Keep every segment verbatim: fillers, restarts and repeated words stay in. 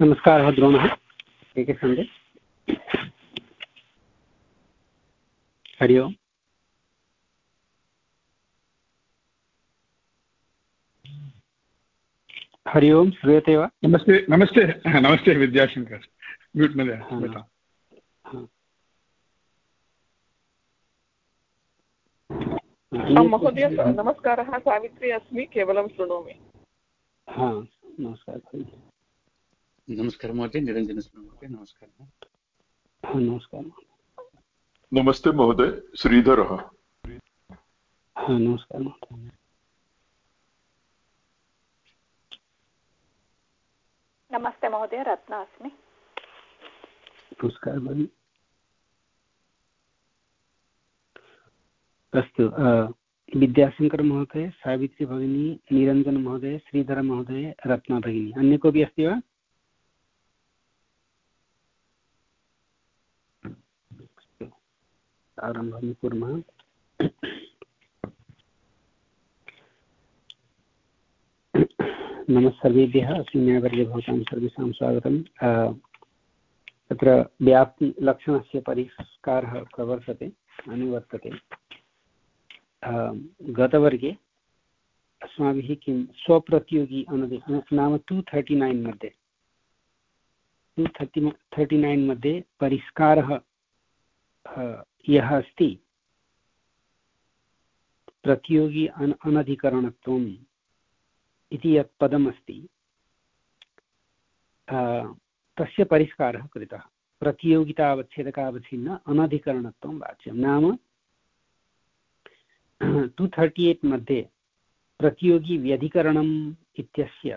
नमस्कारः द्रोणः के के सन्ति? हरि ओम्। हरि ओम्, श्रूयते वा? नमस्ते नमस्ते नमस्ते विद्याशङ्कर्, म्यूट् मध्ये। महोदय नमस्कारः, सावित्री अस्मि, केवलं शृणोमि। हा नमस्कारः। नमस्कारः महोदय, निरञ्जनस्मि महोदय। नमस्कारः। नमस्कारः। नमस्ते महोदय, श्रीधरः। नमस्कारः महोदय। नमस्ते महोदय, रत्ना अस्मि। नमस्कारः भगिनी। अस्तु, विद्याशंकर महोदय, सावित्री भगिनी, निरञ्जन महोदय, श्रीधर महोदय, रत्ना भगिनी, अन्य कोऽपि अस्ति वा? आरम्भं कुर्मः। नमः सर्वेभ्यः। अस्मिन् न्यायवर्गे भवतां सर्वेषां स्वागतं। तत्र व्याप्तिलक्षणस्य परिष्कारः प्रवर्तते, अनुवर्तते। गतवर्गे अस्माभिः किं स्वप्रतियोगी अनदि नाम टु थर्टि नैन् मध्ये टु थर्टि थर्टि नैन् मध्ये परिष्कारः यः अस्ति, प्रतियोगी अन अनधिकरणत्वम् इति यत् पदमस्ति, तस्य परिष्कारः कृतः। प्रतियोगितावच्छेदकावच्छिन्न अनधिकरणत्वं वाच्यं। नाम टु थर्टि एट् मध्ये प्रतियोगी व्यधिकरणम् इत्यस्य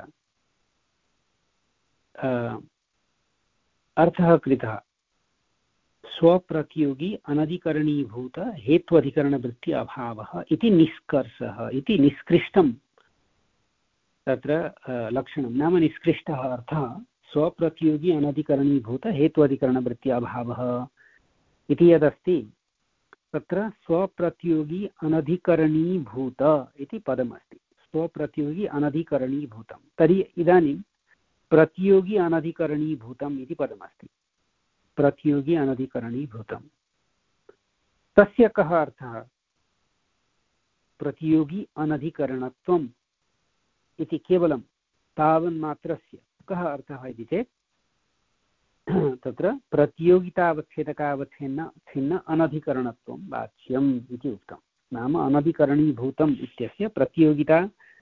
अर्थः कृतः स्वप्रतियोगी अनधिकरणीभूत हेत्वधिकरणवृत्ति अभावः इति निष्कर्षः, इति निष्कृष्टं तत्र लक्षणं। नाम निष्कृष्टः अर्थः स्वप्रतियोगी अनधिकरणीभूत हेत्वधिकरणवृत्ति अभावः इति यदस्ति, तत्र स्वप्रतियोगी अनधिकरणीभूत इति पदमस्ति। स्वप्रतियोगी अनधिकरणीभूतं, तर्हि इदानीं प्रतियोगी अनधिकरणीभूतम् इति पदमस्ति। प्रतियोगी अनधिकरणीभूतं, तस्य कः अर्थः? प्रतियोगी अनधिकरणत्वम् इति केवलं तावन्मात्रस्य कः अर्थः इति चेत्, तत्र प्रतियोगितावच्छेदकावच्छिन्न छिन्न अनधिकरणत्वं वाच्यम् इति उक्तं। नाम अनधिकरणीभूतम् इत्यस्य प्रतियोगिता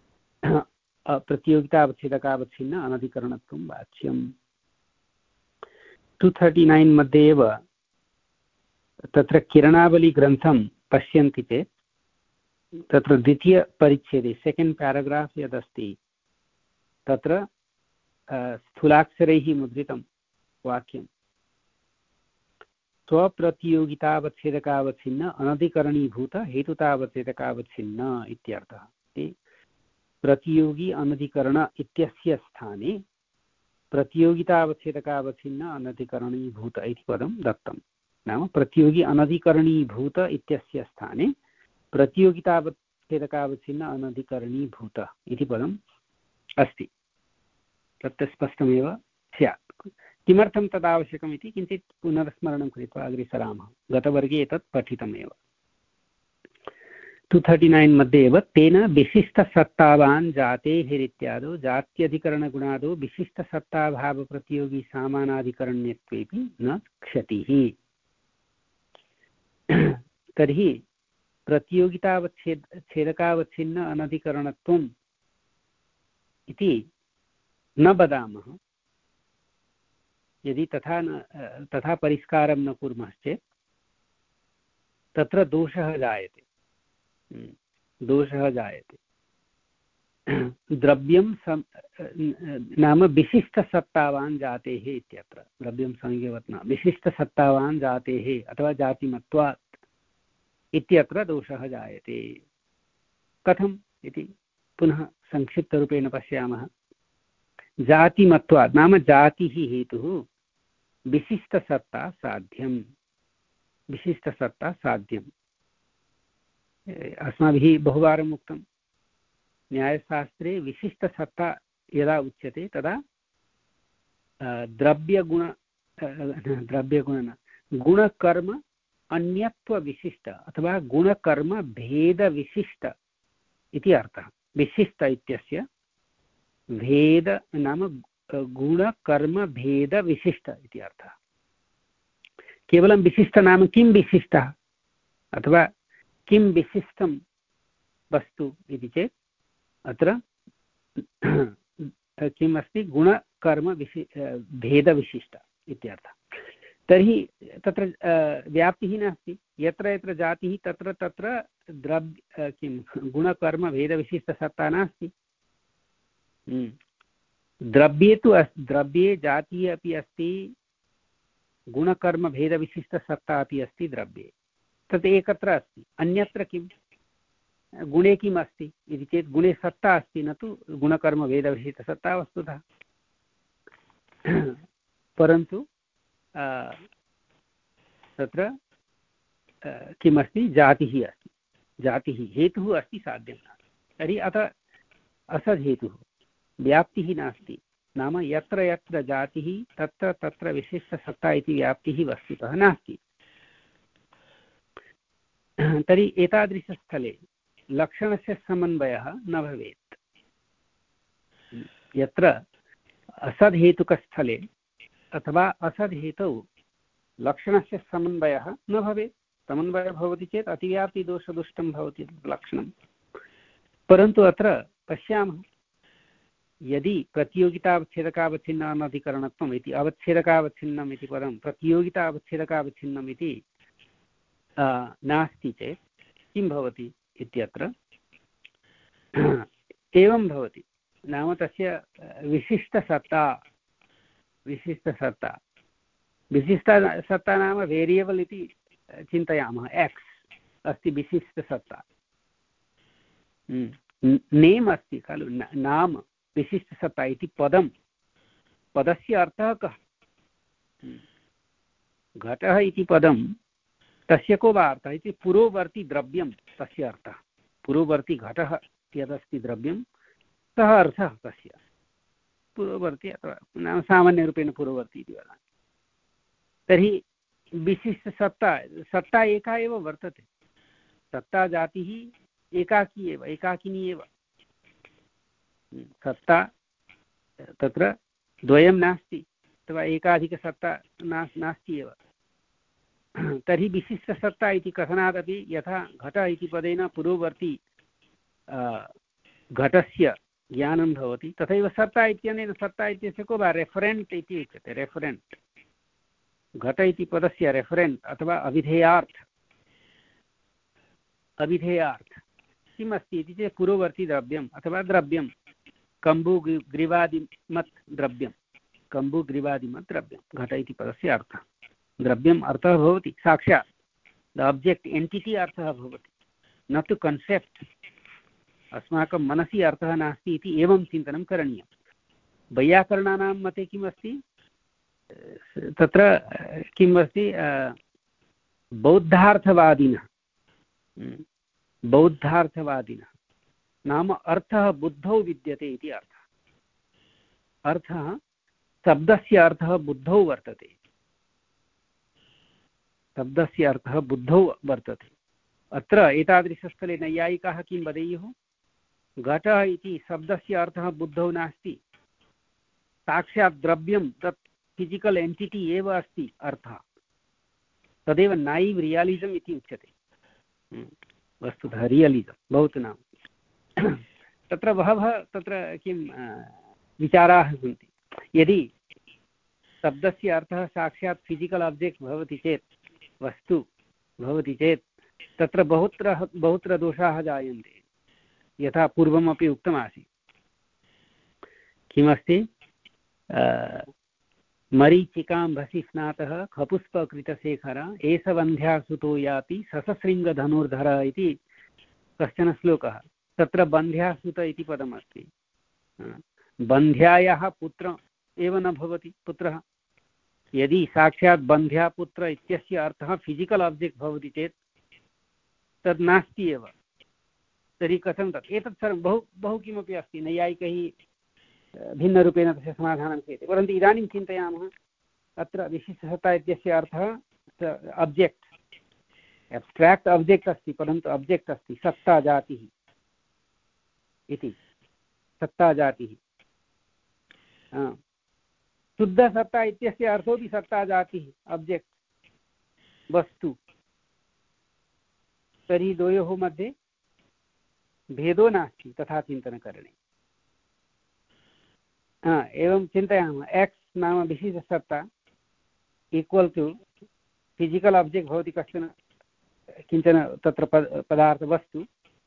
प्रतियोगितावच्छेदकावच्छिन्न अनधिकरणत्वं वाच्यम्। टु थर्टि नैन् मध्ये एव तत्र किरणावलीग्रन्थं पश्यन्ति चेत्, तत्र द्वितीयपरिच्छेदे सेकेण्ड् पेराग्राफ् यदस्ति, तत्र स्थूलाक्षरैः मुद्रितं वाक्यं स्वप्रतियोगितावच्छेदकावच्छिन्न अनधिकरणीभूत हेतुतावच्छेदकावच्छिन्न इत्यर्थः। प्रतियोगी अनधिकरण इत्यस्य स्थाने प्रतियोगितावच्छेदकावच्छिन्न अनधिकरणीभूत इति पदं दत्तं। नाम प्रतियोगी अनधिकरणीभूत इत्यस्य स्थाने प्रतियोगितावच्छेदकावच्छिन्न अनधिकरणीभूत इति पदम् अस्ति। तत् स्पष्टमेव स्यात्। किमर्थं तदावश्यकम् इति किञ्चित् पुनर्स्मरणं कृत्वा अग्रे सरामः। गतवर्गे एतत् पठितमेव। टु थर्टि नैन् मध्ये एव तेन विशिष्टसत्तावान् जातेरित्यादौ जात्यधिकरणगुणादौ विशिष्टसत्ताभावप्रतियोगी सामानाधिकरण्यत्वेपि न क्षतिः। तर्हि प्रतियोगितावच्छेद छेदकावच्छिन्न अनधिकरणत्वम् इति न वदामः यदि तथा न तथा परिष्कारं न कुर्मः चेत् तत्र दोषः जायते दोषः जायते द्रव्यं सम नाम विशिष्टसत्तावान् जातेः इत्यत्र द्रव्यं संज्ञवत् न विशिष्टसत्तावान् जातेः अथवा जातिमत्वात् इत्यत्र दोषः जायते। कथम् इति पुनः संक्षिप्तरूपेण पश्यामः। जातिमत्वात् नाम जातिः हेतुः विशिष्टसत्ता साध्यं विशिष्टसत्ता साध्यम्। अस्माभिः बहुवारम् उक्तं, न्यायशास्त्रे विशिष्टसत्ता यदा उच्यते तदा द्रव्यगुण द्रव्यगुण न गुणकर्म अन्यत्वविशिष्ट अथवा गुणकर्मभेदविशिष्ट इति अर्थः। विशिष्ट इत्यस्य भेद नाम गुणकर्मभेदविशिष्ट इति अर्थः। केवलं विशिष्ट नाम किं विशिष्टः अथवा किं विशिष्टं वस्तु इति चेत् अत्र किम् अस्ति गुणकर्म विशि भेदविशिष्ट इत्यर्थः। तर्हि तत्र व्याप्तिः नास्ति। यत्र यत्र जातिः तत्र तत्र द्रव्य किं गुणकर्मभेदविशिष्टसत्ता नास्ति। द्रव्ये तु अस्ति, द्रव्ये जातिः अपि अस्ति, गुणकर्मभेदविशिष्टसत्ता अपि अस्ति द्रव्ये। तत् एकत्र अस्ति। अन्यत्र किं गुणे किम् अस्ति इति चेत् गुणे सत्ता अस्ति, न तु गुणकर्मभेदविशिष्टसत्ता वस्तुतः। परन्तु तत्र किमस्ति जातिः अस्ति, जातिः हेतुः अस्ति, साध्यं नास्ति। तर्हि अतः असद्हेतुः व्याप्तिः नास्ति। नाम यत्र यत्र जातिः तत्र तत्र विशिष्टसत्ता इति व्याप्तिः वस्तुतः नास्ति। तर्हि एतादृशस्थले लक्षणस्य समन्वयः न भवेत्। यत्र असद्हेतुकस्थले अथवा असद्हेतौ लक्षणस्य समन्वयः न भवेत्। समन्वयः भवति चेत् अतिव्याप्तिदोषदुष्टं भवति लक्षणं। परन्तु अत्र पश्यामः, यदि प्रतियोगितावच्छेदकावच्छिन्नानधिकरणत्वम् इति अवच्छेदकावच्छिन्नम् इति पदं प्रतियोगितावच्छेदकावच्छिन्नम् इति नास्ति चेत् किं भवति इत्यत्र एवं भवति। नाम तस्य विशिष्टसत्ता विशिष्टसत्ता विशिष्टसत्ता नाम वेरियबल् इति चिन्तयामः। एक्स् अस्ति विशिष्टसत्ता, नेम् अस्ति खलु, नाम विशिष्टसत्ता इति पदं, पदस्य अर्थः कः? घटः इति पदं तस्य को वा अर्थः इति पुरोवर्ति द्रव्यं तस्य अर्थः। पुरोवर्ति घटः यदस्ति द्रव्यं सः अर्थः तस्य पुरोवर्ति अथवा नाम सामान्यरूपेण पुरोवर्ति इति वदामि। तर्हि विशिष्टसत्ता सत्ता एका एव वर्तते। सत्ता जातिः एकाकी एव, एकाकिनी एव। सत्ता तत्र द्वयं नास्ति अथवा एकाधिकसत्ता नास्ति एव। तर्हि विशिष्टसत्ता इति कथनादपि यथा घट इति पदेन पुरोवर्ति घटस्य ज्ञानं भवति, तथैव सत्ता इत्यनेन सत्ता इत्यस्य को वा रेफरेण्ट् इति उच्यते। रेफरेण्ट् घट इति पदस्य रेफरेण्ट् अथवा अभिधेयार्थ अभिधेयार्थ किम् अस्ति इति चेत् पुरोवर्ति द्रव्यम् अथवा द्रव्यं कम्बुग्रीवादिमत् द्रव्यं कम्बुग्रीवादिमत् द्रव्यं घट इति पदस्य अर्थः। द्रव्यम् अर्थः भवति साक्षात्, द ऑब्जेक्ट एंटिटी अर्थः भवति, न तु कन्सेप्ट्। अस्माकं मनसि अर्थः नास्ति इति एवं चिन्तनं करणीयं। वैयाकरणानां मते किम् अस्ति तत्र किम् अस्ति बौद्धार्थवादिनः बौद्धार्थवादिनः नाम अर्थः बुद्धौ विद्यते इति अर्थः। अर्थः शब्दस्य अर्थः बुद्धौ वर्तते। शब्दस्य अर्थः बुद्धौ वर्तते। अत्र एतादृशस्थले नैयायिकाः किं वदेयुः? घटः इति शब्दस्य अर्थः बुद्धौ नास्ति, साक्षात् द्रव्यं तत् फिजिकल् एंटिटी एव अस्ति अर्थः। तदेव नैव रियलिजम् इति उच्यते। वस्तुतः रियलिजम् भवतु नाम तत्र बहवः तत्र किं विचाराः सन्ति। यदि शब्दस्य अर्थः साक्षात् फिजिकल् ऑब्जेक्ट् भवति चेत्, वस्तु भवति चेत् तत्र बहुत्र बहुत्र दोषाः जायन्ते। यथा पूर्वमपि उक्तमासीत्, किमस्ति मरीचिकाम्भसि स्नातः खपुष्पकृतशेखर एषवन्ध्यासुतो याति ससशृङ्गधनुर्धर इति कश्चन श्लोकः। तत्र बन्ध्यासुत इति पदमस्ति। बन्ध्यायाः पुत्र एव न भवति पुत्रः। यदि साक्षात् बन्ध्यापुत्र इत्यस्य अर्थः फिजिकल् ऑब्जेक्ट् भवति चेत् तद् नास्ति एव। तर्हि कथं तत्? एतत् सर्वं बहु बहु किमपि अस्ति। नैयायिकैः भिन्नरूपेण तस्य समाधानं क्रियते। परन्तु इदानीं चिन्तयामः अत्र विशिष्टसत्ता इत्यस्य अर्थः अब्जेक्ट्, एब्स्ट्राक्ट् अब्जेक्ट् अस्ति, परन्तु अब्जेक्ट् अस्ति सत्ता जातिः इति, सत्ता जातिः। शुद्धसत्ता इत्यस्य अर्थोऽपि सत्ता जातिः, अब्जेक्ट्, वस्तु। तर्हि द्वयोः मध्ये भेदो नास्ति तथा चिन्तनकरणे। हा, एवं चिन्तयामः एक्स् नाम विशिष्टसत्ता ईक्वल् टु फिजिकल् आब्जेक्ट् भवति कश्चन किञ्चन तत्र पदार्थवस्तु,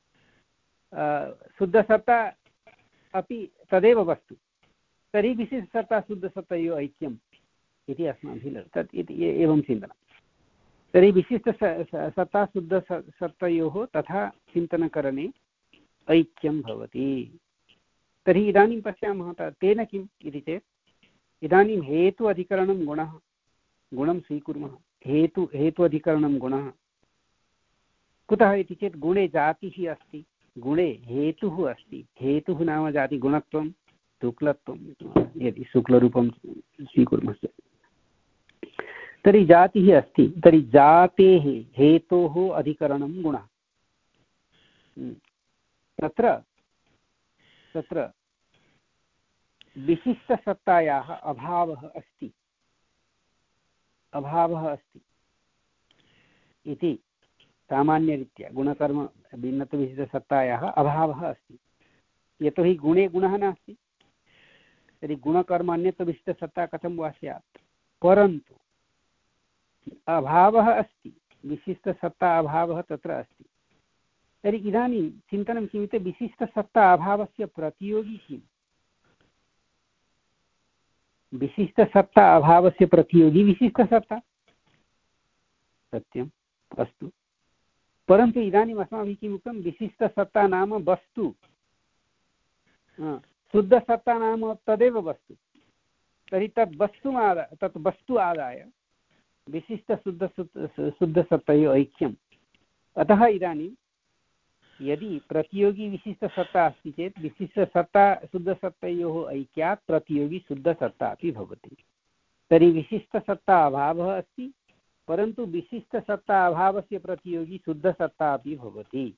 शुद्धसत्ता अपि तदेव वस्तु। तर्हि विशिष्टसत्ता शुद्धसत्तयोः ऐक्यम् इति अस्माभिः तत् इति एवं चिन्तनं। तर्हि विशिष्टसत्ता शुद्धसत्तयोः तथा चिन्तनकरणे ऐक्यं भवति। तर्हि इदानीं पश्यामः तेन किम् इति चेत् इदानीं हेतु अधिकरणं गुणः, गुणं स्वीकुर्मः। हेतु हेतु अधिकरणं गुणः कुतः इति चेत् गुणे जातिः अस्ति, गुणे हेतुः अस्ति। हेतुः नाम जाति, गुणत्वं शुक्लत्वं, यदि शुक्लरूपं स्वीकुर्मश्चेत् तर्हि जातिः अस्ति। तर्हि जातेः हेतोः अधिकरणं गुणः। तत्र तत्र विशिष्टसत्तायाः अभावः अस्ति, अभावः अस्ति इति सामान्यरीत्या गुणकर्म भिन्नत्वविशिष्टसत्तायाः अभावः अस्ति। यतोहि गुणे गुणः नास्ति, तर्हि गुणकर्म अन्यत्वविशिष्टसत्ता कथं वा स्यात्। परन्तु अभावः अस्ति, विशिष्टसत्ता अभावः तत्र अस्ति। तर्हि इदानीं चिन्तनं किमिति विशिष्टसत्ता अभावस्य प्रतियोगी किम्? विशिष्टसत्ता अभावस्य प्रतियोगी विशिष्टसत्ता, सत्यम्, अस्तु। परन्तु इदानीम् अस्माभिः किम् उक्तं, विशिष्टसत्ता नाम वस्तु, शुद्धसत्ता नाम तदेव वस्तु। तर्हि तद् वस्तु आदाय तत् वस्तु आदाय विशिष्टशुद्ध शुद्धसत्तयोः ऐक्यम्। अतः इदानीं यदि प्रतियोगी विशिष्टसत्ता अस्ति चेत् विशिष्टसत्ता शुद्धसत्तयोः ऐक्यात् प्रतियोगी शुद्धसत्ता अपि भवति। तर्हि विशिष्टसत्ता अभावः अस्ति, परन्तु विशिष्टसत्ता अभावस्य प्रतियोगी शुद्धसत्ता अपि भवति,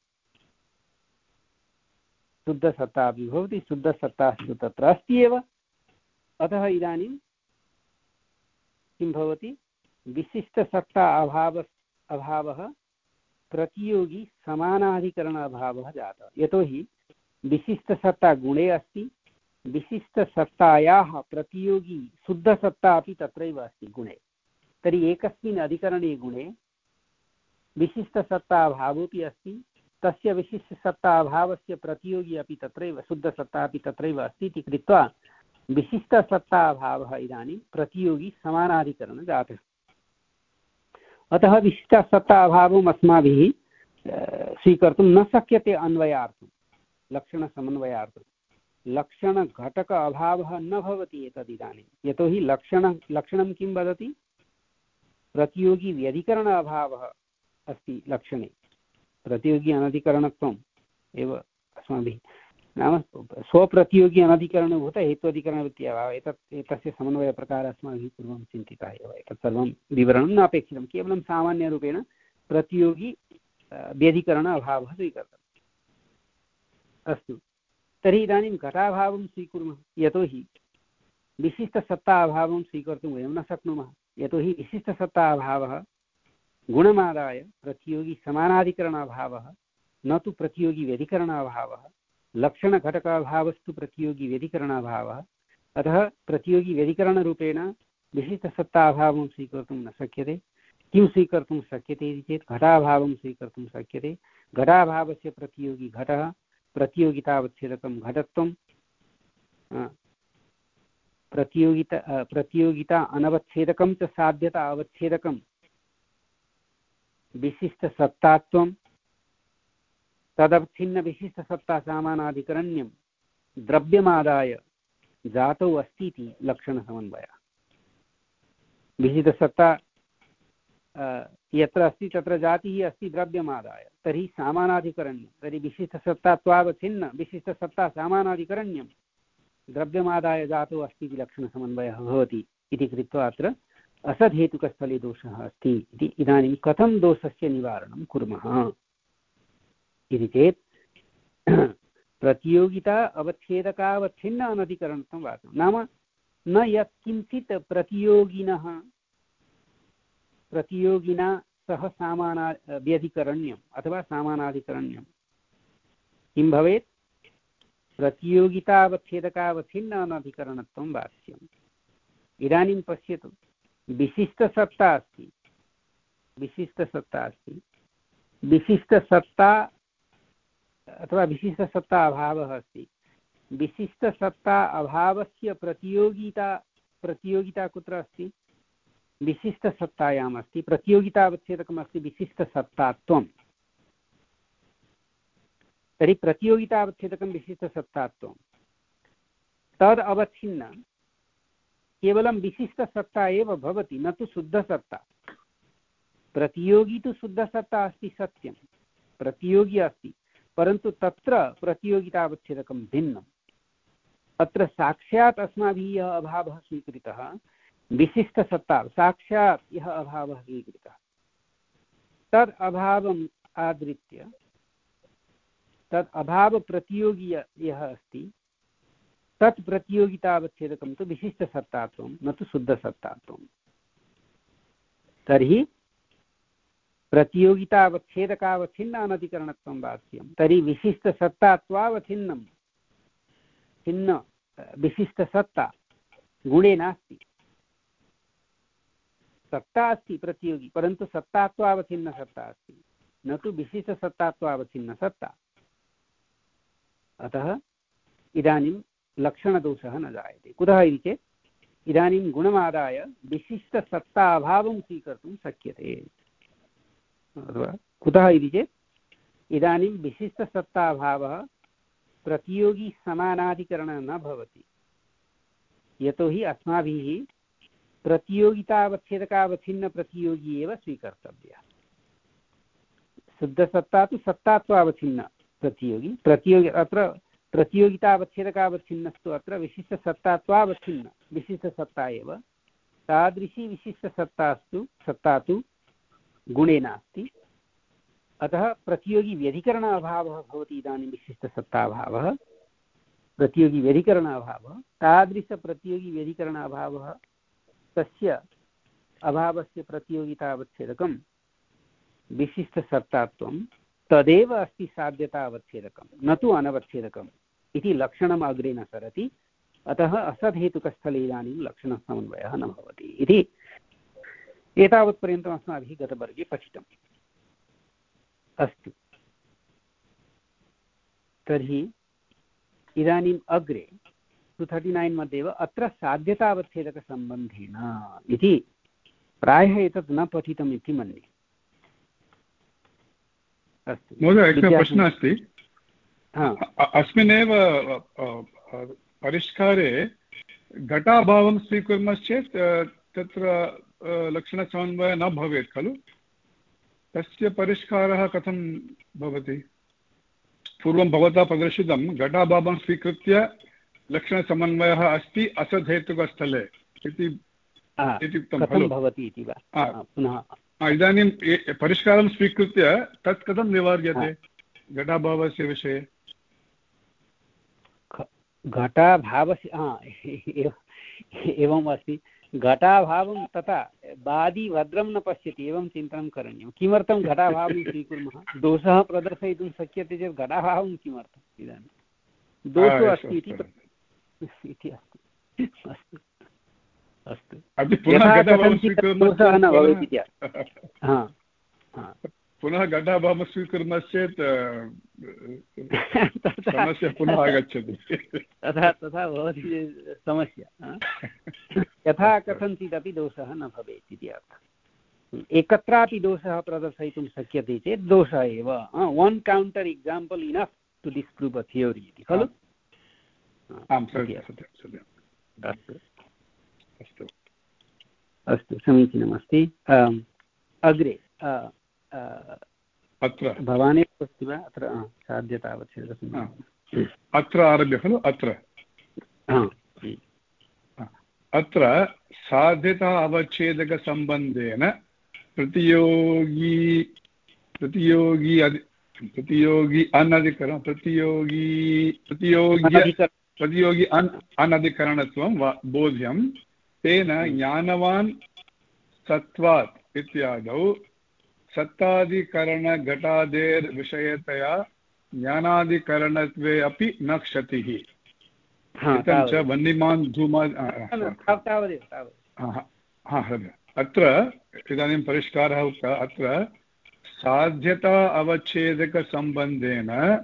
शुद्धसत्ता अपि भवति, शुद्धसत्तास्तु तत्र अस्ति एव। अतः इदानीं किं भवति, विशिष्टसत्ता अभाव अभावः प्रतियोगी समानाधिकरण अभावः जातः। यतोहि विशिष्टसत्ता गुणे अस्ति, विशिष्टसत्तायाः प्रतियोगी शुद्धसत्ता अपि तत्रैव अस्ति गुणे। तर्हि एकस्मिन् अधिकरणे गुणे विशिष्टसत्ता अभावोऽपि अस्ति, तस्य विशिष्टसत्ता अभावस्य प्रतियोगी अपि तत्रैव, शुद्धसत्ता अपि तत्रैव अस्ति इति कृत्वा विशिष्टसत्ता अभावः इदानीं प्रतियोगी समानाधिकरणं जातः। अतः विशिष्टसत्ता अभावम् अस्माभिः स्वीकर्तुं न शक्यते अन्वयार्थं, लक्षणसमन्वयार्थं। लक्षणघटक अभावः न भवति एतदिदानीं, यतोहि लक्षण लक्षणं किं वदति, प्रतियोगी व्यधिकरण अभावः अस्ति लक्षणे। प्रतियोगी अनधिकरणत्वम् एव अस्माभिः नाम स्वप्रतियोगी अनधिकरणभूत हेत्वधिकरणवृत्त्यभावः, एतत् एतस्य समन्वयप्रकारः अस्माभिः पूर्वं चिन्तितः एव। एतत् सर्वं विवरणं नापेक्षितं, केवलं सामान्यरूपेण प्रतियोगी व्यधिकरण अभावः स्वीकृतः। अस्तु, तर्हि इदानीं घटाभावं स्वीकुर्मः। यतोहि विशिष्टसत्ता अभावं स्वीकर्तुं वयं न शक्नुमः, यतोहि विशिष्टसत्ता अभावः गुणमादाय प्रतियोगी समानाधिकरण अभावः, न तु प्रतियोगी व्यधिकरण अभावः। लक्षणघटकाभावस्तु प्रतियोगी व्यधिकरण अभावः। अतः प्रतियोगी व्यधिकरणरूपेण विशिष्टसत्ता अभावं स्वीकर्तुं न शक्यते। किं स्वीकर्तुं शक्यते इति चेत् घटाभावं स्वीकर्तुं शक्यते। घटाभावस्य प्रतियोगी घटः, प्रतियोगितावच्छेदकं घटत्वं, प्रतियोगिता प्रतियोगिता अनवच्छेदकं च साध्यता अवच्छेदकं विशिष्टसत्तात्वं, तदवच्छिन्न विशिष्टसत्ता सामानाधिकरण्यं द्रव्यमादाय जातौ अस्ति इति लक्षणसमन्वयः। विशिष्टसत्ता यत्र अस्ति तत्र जातिः अस्ति द्रव्यमादाय, तर्हि सामानाधिकरण्यं, तर्हि विशिष्टसत्तात्वावच्छिन्न विशिष्टसत्ता सामानाधिकरण्यं द्रव्यमादाय धातुः अस्ति इति लक्षणसमन्वयः भवति इति कृत्वा अत्र असद्धेतुकस्थले दोषः अस्ति इति। इदानीं कथं दोषस्य निवारणं कुर्मः इति चेत् प्रतियोगिता अवच्छेदकावच्छिन्न अनधिकरणत्वं वाचनं, नाम न यत्किञ्चित् प्रतियोगिनः प्रतियोगिना सह सामाना व्यधिकरण्यम् अथवा सामानाधिकरण्यं किं भवेत्? प्रतियोगितावच्छेदकावच्छिन्न अनधिकरणत्वं वाच्यम्। इदानीं पश्यतु, विशिष्टसत्ता अस्ति, विशिष्टसत्ता अस्ति विशिष्टसत्ता अथवा विशिष्टसत्ता अभावः अस्ति। विशिष्टसत्ता अभावस्य प्रतियोगिता प्रतियोगिता कुत्र अस्ति? विशिष्टसत्तायाम् अस्ति। प्रतियोगितावच्छेदकम् अस्ति विशिष्टसत्तात्वं। तर्हि प्रतियोगितावच्छेदकं विशिष्टसत्तात्वं तद् अवच्छिन्न केवलं विशिष्टसत्ता एव भवति, न तु शुद्धसत्ता। प्रतियोगी तु शुद्धसत्ता अस्ति, सत्यं प्रतियोगी अस्ति, परन्तु तत्र प्रतियोगितावच्छेदकं भिन्नम्। अत्र साक्षात् अस्माभिः यः अभावः स्वीकृतः, विशिष्टसत्ता साक्षात् यः अभावः स्वीकृतः, तद् अभावम् आधृत्य तद् अभावप्रतियोगी यः अस्ति तत् प्रतियोगितावच्छेदकं तु विशिष्टसत्तात्वं, न तु शुद्धसत्तात्वं। तर्हि प्रतियोगितावच्छेदकावच्छिन्न अनधिकरणत्वं वाच्यं। तर्हि विशिष्टसत्तात्वावच्छिन्नं छिन्न विशिष्टसत्ता गुणे नास्ति। सत्ता अस्ति प्रतियोगी, परन्तु सत्तात्वावच्छिन्न सत्ता अस्ति, न तु विशिष्टसत्तात्वावच्छिन्न सत्ता। अतः इदानीं लक्षणदोषः न जायते। कुतः इति चेत् इदानीं गुणमादाय विशिष्टसत्ता अभावं स्वीकर्तुं शक्यते। कुतः इति चेत् इदानीं विशिष्टसत्ताभावः प्रतियोगी समानाधिकरणं न भवति, यतोहि अस्माभिः प्रतियोगितावच्छेदकावच्छिन्न प्रतियोगी एव स्वीकर्तव्यः। शुद्धसत्ता तु सत्तात्वावच्छिन्न प्रतियोगी, प्रतियोगी अत्र प्रतियोगितावच्छेदकावच्छिन्नस्तु अत्र विशिष्टसत्तात्वावच्छिन्न विशिष्टसत्ता एव। तादृशी विशिष्टसत्तास्तु सत्ता तु गुणे नास्ति, अतः प्रतियोगी व्यधिकरण अभावः भवति। इदानीं विशिष्टसत्ताभावः प्रतियोगी व्यधिकरण अभावः, तादृशप्रतियोगी व्यधिकरण अभावः तस्य अभावस्य प्रतियोगितावच्छेदकं विशिष्टसत्तात्वं तदेव अस्ति साध्यतावच्छेदकं, न तु अनवच्छेदकम् इति लक्षणम् अग्रे न सरति। अतः असद्धेतुकस्थले इदानीं लक्षणसमन्वयः न भवति इति एतावत्पर्यन्तम् अस्माभिः गतवर्गे पठितम्। अस्तु, तर्हि इदानीम् अग्रे टु थर्टि नैन् मध्ये एव अत्र साध्यतावच्छेदकसम्बन्धेन इति प्रायः एतत् न पठितम् इति मन्ये। अस्तु महोदय, एकः प्रश्नः अस्ति। अस्मिन्नेव परिष्कारे घटाभावं स्वीकुर्मश्चेत् तत्र लक्षणसमन्वयः न भवेत् खलु? तस्य परिष्कारः कथं भवति? पूर्वं भवता प्रदर्शितं घटाभावं स्वीकृत्य लक्षणसमन्वयः अस्ति असद्धेतुकस्थले इति उक्तं खलु? भवति इति वा? पुनः इदानीं परिष्कारं स्वीकृत्य तत् कथं निवार्यते घटाभावस्य विषये? घटाभावस्य एवम् अस्ति, घटाभावं तथा बादी भद्रं न पश्यति, एवं चिन्तनं करणीयं। किमर्थं घटाभावं स्वीकुर्मः? दोषः प्रदर्शयितुं शक्यते चेत् घटाभावं किमर्थम्? इदानीं दोषो अस्ति इति अस्ति। अस्तु अस्तु, दोषः न भवेत् इति। पुनः घटाभावं स्वीकुर्मश्चेत् समस्या पुनः आगच्छति। तथा तथा भवति समस्या। यथा कथञ्चिदपि दोषः न भवेत् इति अर्थः। एकत्रापि दोषः प्रदर्शयितुं शक्यते चेत् दोषः एव। One counter example enough to disprove a theory इति खलु? अस्तु अस्तु अस्तु, समीचीनमस्ति। अग्रे अत्र भवानेव अस्ति वा? अत्र साध्यतावच्छेदकं अत्र आरभ्य खलु? अत्र अत्र साध्यता अवच्छेदकसम्बन्धेन प्रतियोगी प्रतियोगी प्रतियोगी अनधिकरण प्रतियोगी प्रतियोग्य प्रतियोगी अन् अनधिकरणत्वं बोध्यं तेन ज्ञानवान् सत्त्वात् इत्यादौ सत्तादिकरणघटादेर्विषयतया ज्ञानादिकरणत्वे अपि न क्षतिः। च वह्निमान् धूमा अत्र इदानीं परिष्कारः उक्तः। अत्र साध्यता अवच्छेदकसम्बन्धेन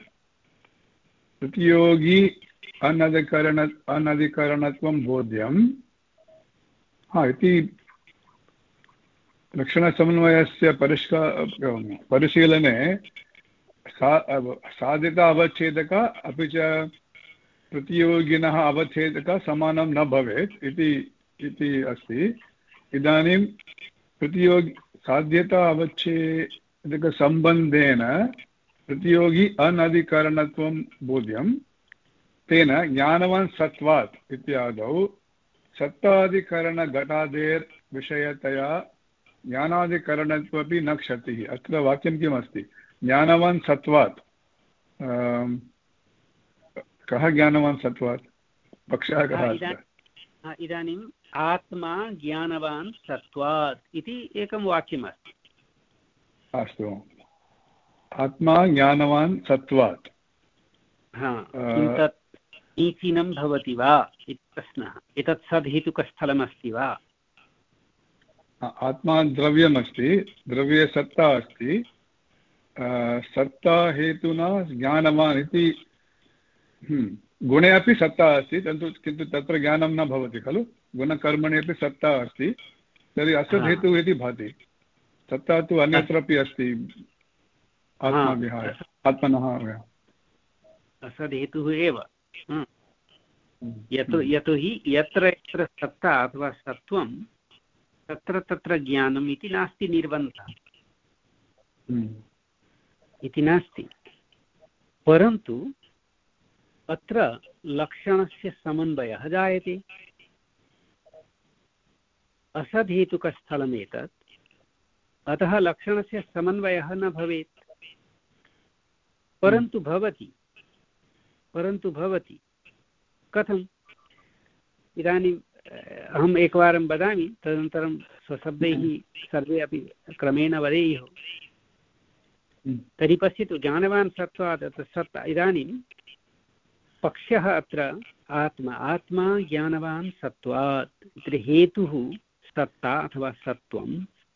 प्रतियोगी अनधिकरण अनधिकरणत्वं बोध्यं हा इति लक्षणसमन्वयस्य परिष्कार परिशीलने सा साध्यता अवच्छेदक अपि च प्रतियोगिनः अवच्छेदक समानं न भवेत् इति इति अस्ति। इदानीं प्रतियोगि साध्यता अवच्छेदकसम्बन्धेन प्रतियोगी अनधिकरणत्वं बोध्यं तेन ज्ञानवान् सत्त्वात् इत्यादौ सत्तादिकरणघटादेर्विषयतया ज्ञानादिकरणत्वपि न क्षतिः। अत्र वाक्यं किमस्ति? ज्ञानवान् सत्त्वात्। कः ज्ञानवान् सत्त्वात्? पक्षः कः? इदानीम् आत्मा ज्ञानवान् सत्त्वात् इति एकं वाक्यमस्ति। अस्तु, आत्मा ज्ञानवान् सत्त्वात् तत् समीचीनं भवति वा इति प्रश्नः। एतत् सद्हेतुकस्थलमस्ति वा? आत्मा द्रव्यमस्ति, द्रव्ये सत्ता अस्ति, सत्ता हेतुना ज्ञानवान् इति गुणे अपि सत्ता अस्ति, किन्तु किन्तु तत्र ज्ञानं न भवति खलु। गुणकर्मणि अपि सत्ता अस्ति, तर्हि असद्हेतुः इति भाति। सत्ता तु अन्यत्रापि अस्ति आत्मा विहाय, आत्मनः असद्हेतुः एव। यतो यतोहि यत्र यत्र सत्ता अथवा सत्त्वं तत्र तत्र ज्ञानम् इति नास्ति निर्बन्धः इति नास्ति। परन्तु अत्र लक्षणस्य समन्वयः जायते। असद्हेतुकस्थलमेतत्, अतः लक्षणस्य समन्वयः न भवेत्। परन्तु भवति परन्तु भवति कथम्? इदानीम् अहम् एकवारं वदामि, तदनन्तरं स्वशब्दैः सर्वे अपि क्रमेण वदेयुः। तर्हि पश्यतु, ज्ञानवान् सत्त्वात् सत्ता। इदानीं पक्षः अत्र आत्मा आत्मा ज्ञानवान् सत्त्वात् इति हेतुः सत्ता अथवा सत्त्वं।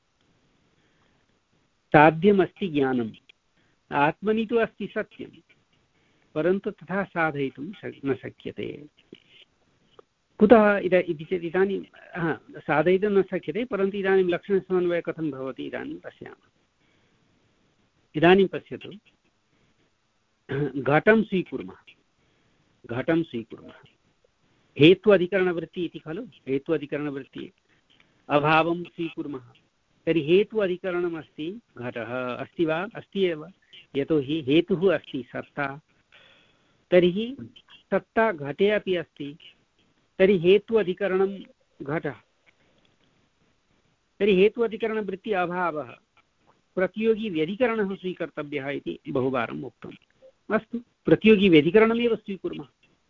साध्यमस्ति ज्ञानम्, आत्मनि तु अस्ति सत्यं, परन्तु तथा साधयितुं न शक्यते। कुतः इति चेत् इदानीं साधयितुं न शक्यते, परन्तु इदानीं लक्षणसमन्वयः कथं भवति इदानीं पश्यामः। इदानीं पश्यतु, घटं स्वीकुर्मः घटं स्वीकुर्मः हेतु अधिकरणवृत्ति इति खलु। हेतु अधिकरणवृत्ति अभावं स्वीकुर्मः, तर्हि हेतु अधिकरणमस्ति घटः अस्ति वा? अस्ति एव, यतोहि हेतुः अस्ति सत्ता। तर्हि सत्ता घटे अपि अस्ति, तर्हि हेतु अधिकरणं घटः। तर्हि हेतु अधिकरणवृत्ति अभावः, प्रतियोगी व्यधिकरणः स्वीकर्तव्यः इति बहुवारम् उक्तम्। अस्तु, प्रतियोगी व्यधिकरणमेव स्वीकुर्मः।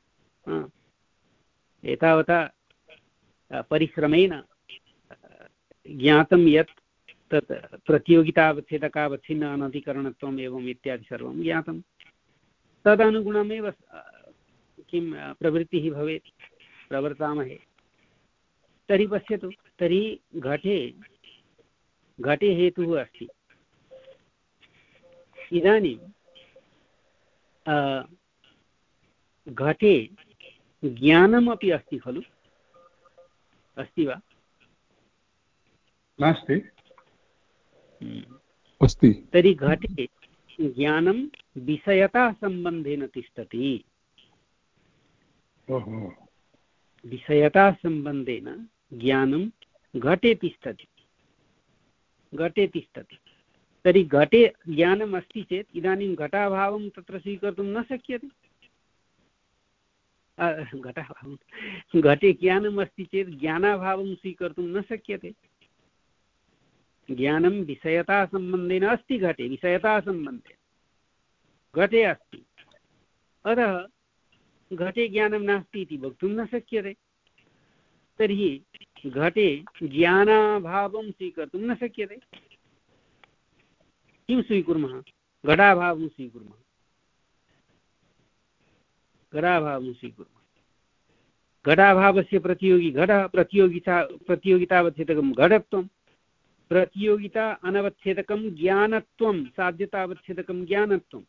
एतावता परिश्रमेण ज्ञातं यत् तत् प्रतियोगितावच्छेदकावच्छिन्न अनधिकरणत्वम् एवम् इत्यादि सर्वं ज्ञातं। तदनुगुणमेव किं प्रवृत्तिः भवेत्, प्रवर्तामहे। तर्हि पश्यतु, तर्हि घटे घटे हेतुः अस्ति। इदानीं घटे ज्ञानमपि अस्ति खलु, अस्ति वा? नास्ति, अस्ति। तर्हि घटे ज्ञानं विषयतासम्बन्धेन तिष्ठति। विषयतासम्बन्धेन ज्ञानं घटे तिष्ठति घटे तिष्ठति तर्हि घटे ज्ञानम् अस्ति चेत् इदानीं घटाभावं तत्र स्वीकर्तुं न शक्यते। घटाभावं घटे ज्ञानम् अस्ति चेत् ज्ञानाभावं स्वीकर्तुं न शक्यते। ज्ञानं विषयतासम्बन्धेन अस्ति, घटे विषयतासम्बन्धेन घटे अस्ति, अतः घटे ज्ञानं नास्ति इति वक्तुं न शक्यते। तर्हि घटे ज्ञानाभावं स्वीकर्तुं न शक्यते। किं स्वीकुर्मः? घटाभावं स्वीकुर्मः घटाभावं स्वीकुर्मः घटाभावस्य प्रतियोगी घटः प्रतियोगिता प्रतियोगितावच्छेदकं घटत्वं, प्रतियोगिता अनवच्छेदकं ज्ञानत्वं, साध्यतावच्छेदकं ज्ञानत्वं,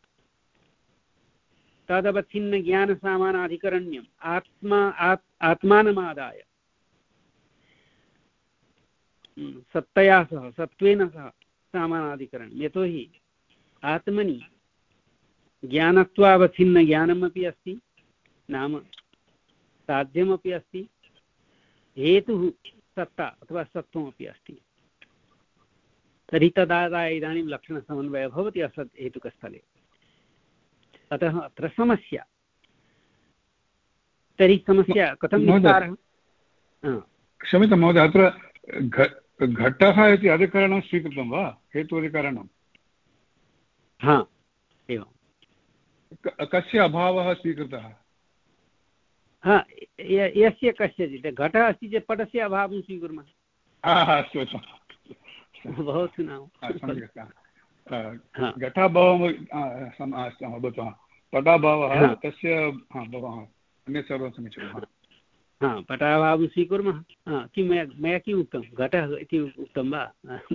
तदवच्छिन्न ज्ञानसामानाधिकरण्यम् आत्मा आत् आत्मानमादाय सत्तया सह सत्त्वेन सह सामानाधिकरणं। यतोहि आत्मनि ज्ञानत्वावच्छिन्न ज्ञानमपि अस्ति, नाम साध्यमपि अस्ति, हेतुः सत्ता अथवा सत्त्वमपि अस्ति। तर्हि तदादाय इदानीं लक्षणसमन्वयः भवति असत् हेतुकस्थले। अतः अत्र समस्या। तर्हि समस्या कथं निस्तारः? क्षम्यतां महोदय, अत्र घटः इति अधिकरणं स्वीकृतं वा, हेतुधिकरणं? हा एवं। कस्य अभावः स्वीकृतः? हा, यस्य कस्यचित् घटः अस्ति चेत् पटस्य अभावं स्वीकुर्मः। अस्तु भवतु नाम घटाभावं भवतु, पटाभावः तस्य अन्यत् सर्वं समीचीनं। हा, पटाभावं स्वीकुर्मः। हा, किं मया मया किम् उक्तं? घटः इति उक्तं वा?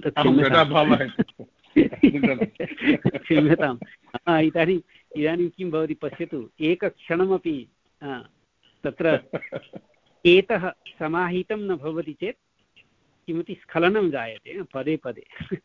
क्षम्यताम्। इदानीम् इदानीं किं भवति पश्यतु, एकक्षणमपि तत्र एतः समाहितं न भवति चेत् किमपि स्खलनं जायते पदे पदे।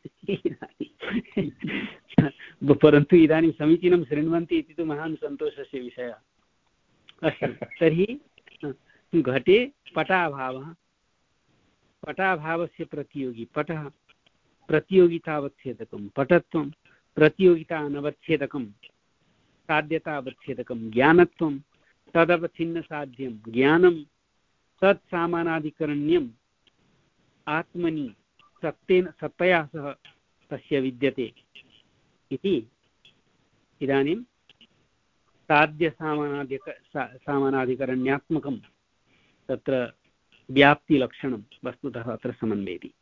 परन्तु इदानीं समीचीनं शृण्वन्ति इति तु महान् सन्तोषस्य विषयः। अस्तु, तर्हि घटे पटाभावः, पटाभावस्य प्रतियोगी पटः, प्रतियोगितावच्छेदकं पटत्वं, प्रतियोगिता अनवच्छेदकं साध्यतावच्छेदकं ज्ञानत्वं, तदवच्छिन्नसाध्यं ज्ञानं, तत्सामानाधिकरण्यम् आत्मनि सत्तेन सत्तया सह तस्य विद्यते इति इदानीं साध्यसामानाधिक सामानाधिकरण्यात्मकं तत्र व्याप्तिलक्षणं वस्तुतः अत्र समन्वयति।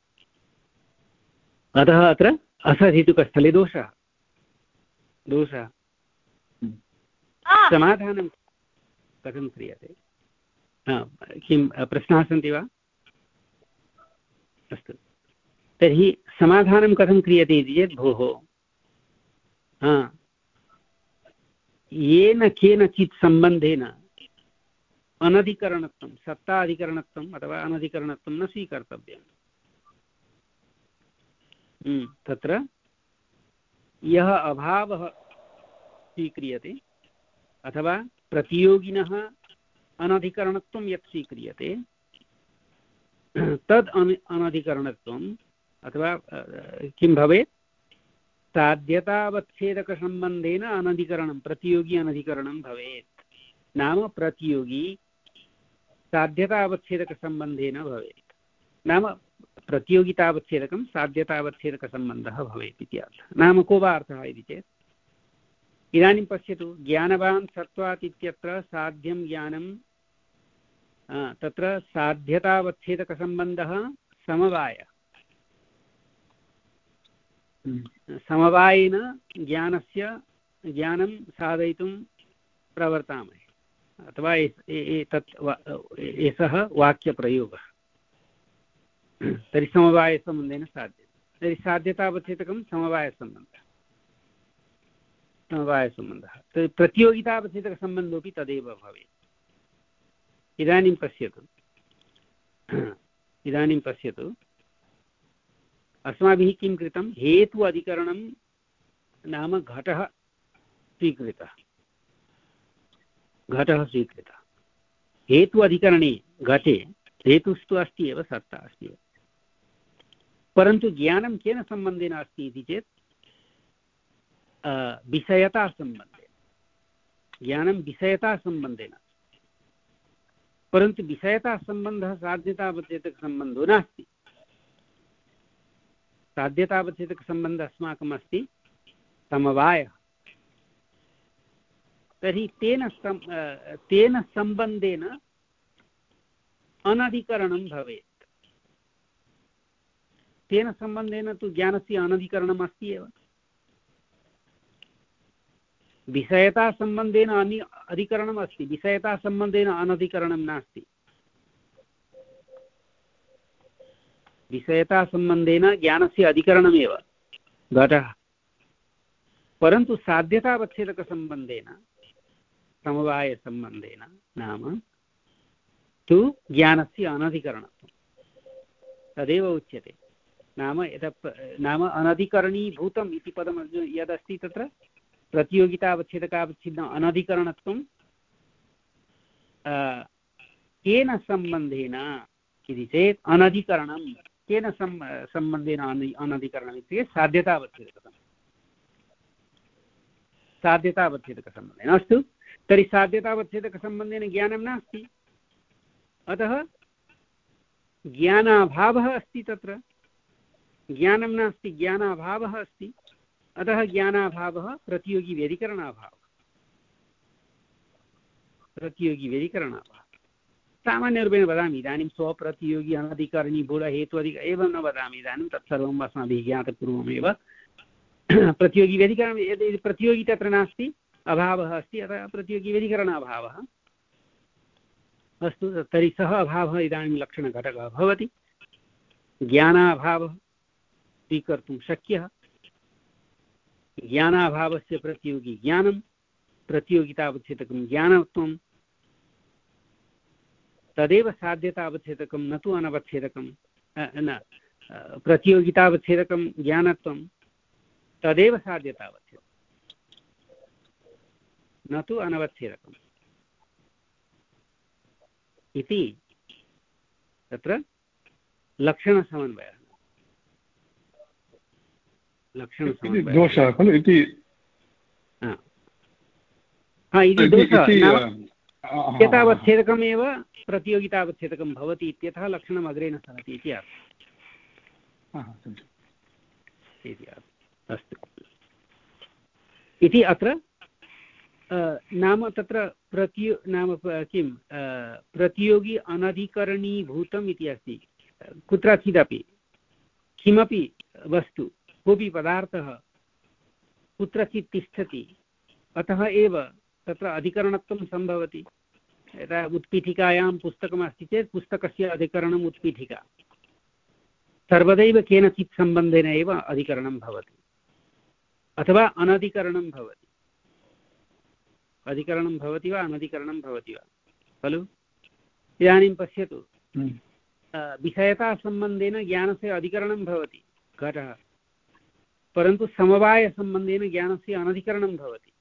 अतः अत्र असहेतुकस्थले दोषः दोषः समाधानं कथं क्रियते? किं प्रश्नाः सन्ति वा? अस्तु, तर्हि समाधानं कथं क्रियते इति चेत्, भोः हा येन केनचित् सम्बन्धेन अनधिकरणत्वं, सत्ताधिकरणत्वम् अथवा अनधिकरणत्वं न स्वीकर्तव्यम्। तत्र यः अभावः स्वीक्रियते अथवा प्रतियोगिनः अनधिकरणत्वं यत् स्वीक्रियते तद् अनधिकरणत्वम् अथवा किं भवेत्? साध्यतावच्छेदकसम्बन्धेन अनधिकरणं, प्रतियोगी अनधिकरणं भवेत्। नाम प्रतियोगी साध्यतावच्छेदकसम्बन्धेन भवेत्, नाम प्रतियोगितावच्छेदकं साध्यतावच्छेदकसम्बन्धः भवेत् इति अर्थः। नाम को वा अर्थः इति चेत्, इदानीं पश्यतु, ज्ञानवान् सत्त्वात् इत्यत्र साध्यं ज्ञानं, तत्र साध्यतावच्छेदकसम्बन्धः समवायः, समवायेन ज्ञानस्य ज्ञानं साधयितुं प्रवर्तामहे, अथवा एतत् एषः वाक्यप्रयोगः। तर्हि समवायसम्बन्धेन साध्यते। तर्हि साध्यतावच्छेदकं समवायसम्बन्धः समवायसम्बन्धः तर्हि प्रतियोगितावच्छेदकसम्बन्धोऽपि तदेव भवेत्। इदानीं पश्यतु इदानीं पश्यतु अस्माभिः किं कृतं? हेतु अधिकरणं नाम घटः स्वीकृतः घटः स्वीकृतः हेतु अधिकरणे घटे हेतुस्तु अस्ति एव, सत्ता अस्ति एव, परन्तु ज्ञानं केन सम्बन्धेन अस्ति इति चेत् विषयतासम्बन्धेन। ज्ञानं विषयतासम्बन्धेन, परन्तु विषयतासम्बन्धः साध्यतावच्छेदकसम्बन्धो नास्ति। साध्यतावच्छेदकसम्बन्धः अस्माकम् अस्ति समवायः। तर्हि तेन सम तेन सम्बन्धेन अनधिकरणं भवेत्। तेन सम्बन्धेन तु ज्ञानस्य अनधिकरणम् अस्ति एव। विषयतासम्बन्धेन अनि अधिकरणम् अस्ति, विषयतासम्बन्धेन अनधिकरणं नास्ति। विषयतासम्बन्धेन ज्ञानस्य अधिकरणमेव घटः, परन्तु साध्यतावच्छेदकसम्बन्धेन समवायसम्बन्धेन नाम तु ज्ञानस्य अनधिकरणत्वं तदेव उच्यते। नाम यत् नाम अनधिकरणीभूतम् इति पदं यदस्ति तत्र प्रतियोगितावच्छेदकावच्छिन्न अनधिकरणत्वं केन सम्बन्धेन इति चेत् अनधिकरणं केन सम्बन्धेन अनधिकरणम् इत्युक्ते साध्यतावच्छेदकं साध्यतावच्छेदकसम्बन्धेन। अस्तु, तर्हि साध्यतावच्छेदकसम्बन्धेन ज्ञानं नास्ति, अतः ज्ञानाभावः अस्ति। तत्र ज्ञानं नास्ति, ज्ञानाभावः अस्ति, अतः ज्ञानाभावः प्रतियोगिव्यधिकरणाभावः। प्रतियोगिव्यधिकरणाभावः सामान्यरूपेण वदामि। इदानीं स्वप्रतियोगी अनधिकरणी भूलहेतु अधिक एवं न वदामि। इदानीं तत्सर्वम् अस्माभिः ज्ञातपूर्वमेव। प्रतियोगिव्यधिकरणं यदि प्रतियोगी तत्र नास्ति, अभावः अस्ति, अतः प्रतियोगिव्यधिकरणाभावः। अस्तु, तर्हि सः अभावः इदानीं लक्षणघटकः भवति। ज्ञानाभावः स्वीकर्तुं शक्यः। ज्ञानाभावस्य प्रतियोगी ज्ञानं, प्रतियोगितावच्छेदकं ज्ञानत्वं, तदेव साध्यतावच्छेदकं, न तु अनवच्छेदकं। न प्रतियोगितावच्छेदकं ज्ञानत्वं तदेव साध्यतावच्छेदकं, न तु अनवच्छेदकम् इति तत्र लक्षणसमन्वयः। लक्षणसमन्वयः दोषः खलु इति यथावच्छेदकमेव प्रतियोगितावच्छेदकं भवति इत्यतः लक्षणम् अग्रे न सरति इति अर्थः। अस्तु, इति अत्र नाम तत्र प्रतियो नाम किं प्रतियोगी अनधिकरणीभूतम् इति अस्ति। कुत्रचिदपि किमपि वस्तु, कोऽपि पदार्थः कुत्रचित् तिष्ठति, अतः एव तत्र अधिकरणत्वं सम्भवति। यदा उत्पीठिकायां पुस्तकमस्ति चेत् पुस्तकस्य अधिकरणम् उत्पीठिका, सर्वदैव केनचित् सम्बन्धेन एव अधिकरणं भवति अथवा अनधिकरणं भवति। अधिकरणं भवति वा अनधिकरणं भवति वा खलु। इदानीं पश्यतु, विषयतासम्बन्धेन ज्ञानस्य अधिकरणं भवति घटः, परन्तु समवायसम्बन्धेन ज्ञानस्य अनधिकरणं भवति।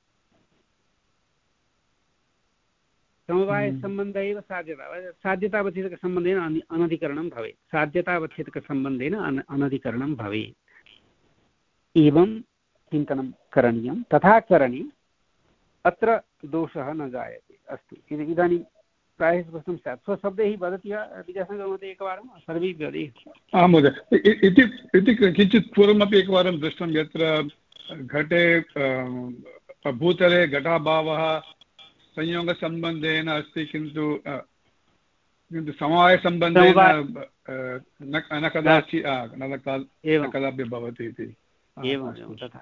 समवायसम्बन्धः एव साध्यता साध्यतावच्छेदकसम्बन्धेन अनधिकरणं भवेत्। साध्यतावच्छेदकसम्बन्धेन अन अनधिकरणं भवेत्। एवं चिन्तनं करणीयं। तथा करणे अत्र दोषः न जायते। अस्तु, इदानीं प्रायः स्पष्टं स्यात्। स्वशब्दैः वदति वा विद्यासागरमहोदय एकवारं? सर्वैः वदेयुः। आं महोदय, इति इति किञ्चित् पूर्वमपि एकवारं दृष्टं, यत्र घटे भूतले घटाभावः संयोगसम्बन्धेन अस्ति, किन्तु किन्तु समवायसम्बन्धेन न कदाचित् न कदापि भवति इति। एवं तथा।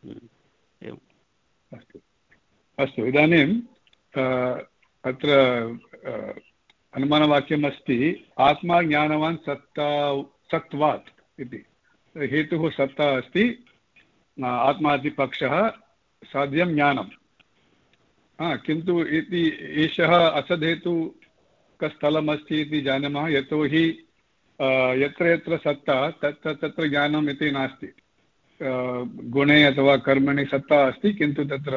अस्तु अस्तु, इदानीं अत्र अनुमानवाक्यमस्ति आत्मा ज्ञानवान् सत्ता सत्त्वात् इति। हेतुः सत्ता अस्ति, आत्मा इति पक्षः, साध्यं ज्ञानं। किन्तु इति एषः असद्धेतुकस्थलमस्ति इति जानीमः, यतोहि यत्र यत्र सत्ता तत्र तत्र ज्ञानम् इति नास्ति। गुणे अथवा कर्मणि सत्ता अस्ति, किन्तु तत्र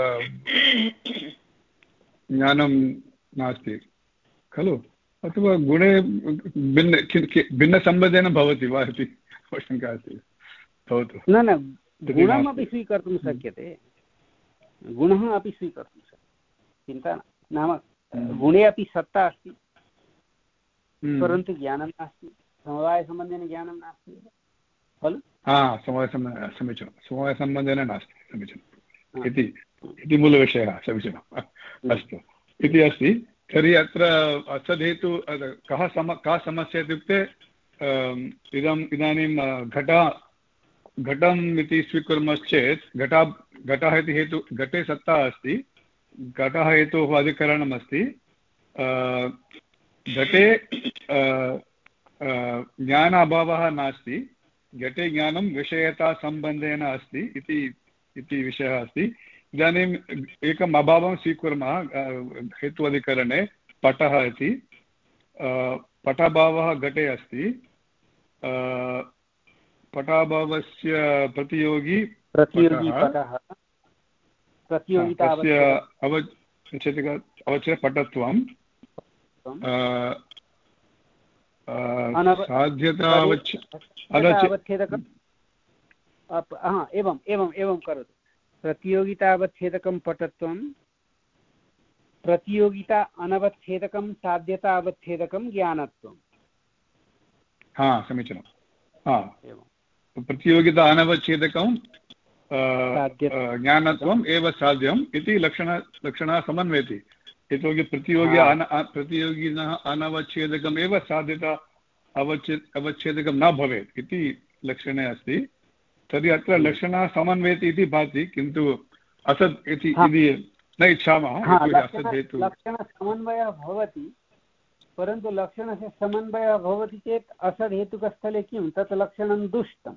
ज्ञानं नास्ति खलु। अथवा गुणे भिन्न भिन्नसम्बन्धेन भवति वा इति शङ्का अस्ति। भवतु। न न गुणमपि स्वीकर्तुं शक्यते, गुणः अपि स्वीकर्तुं शक्यते, चिन्ता न। नाम गुणे अपि सत्ता अस्ति, परन्तु ज्ञानं नास्ति, समवायसम्बन्धेन ज्ञानं नास्ति खलु? हा, समवायसम्बन्धेन समीचीनं, समवायसम्बन्धेन नास्ति, समीचीनम् इति इति मूलविषयः, समीचीनम्। अस्तु इति अस्ति। तर्हि अत्र असद्धेतु कः सम का समस्या इत्युक्ते इदम् इदानीं घटा घटम् इति स्वीकुर्मश्चेत् घटा घटः इति हेतु घटे सत्ता अस्ति, घटः हेतोः अधिकरणम् अस्ति, घटे ज्ञान अभावः नास्ति, घटे ज्ञानं विषयतासम्बन्धेन अस्ति इति इति विषयः अस्ति। इदानीम् एकम् अभावं स्वीकुर्मः हेत्वधिकरणे, पटः इति। पटाभावः घटे अस्ति, पटाभावस्य प्रतियोगी पटः, तस्य अवच्छेदक अवच्छेद पटत्वं, साध्यता अवच्छेदकम् एवम् एवम् एवं करोतु। प्रतियोगितावच्छेदकं पटत्वं, प्रतियोगिता अनवच्छेदकं साध्यता अवच्छेदकं ज्ञानत्वं। हा, समीचीनं। हा, प्रतियोगिता अनवच्छेदकं ज्ञानत्वम् एव साध्यम् इति लक्षण लक्षणः समन्वयति। यतोहि प्रतियोगी अन प्रतियोगिनः अनवच्छेदकम् एव साध्यता अवच्छेद अवच्छेदकं न भवेत् इति लक्षणे अस्ति। तर्हि अत्र लक्षणः समन्वयति इति भाति, किन्तु असत् इति न इच्छामः। लक्षणसमन्वयः भवति, परन्तु लक्षणस्य समन्वयः भवति चेत् असद् हेतुकस्थले किं तत् लक्षणं दुष्टम्,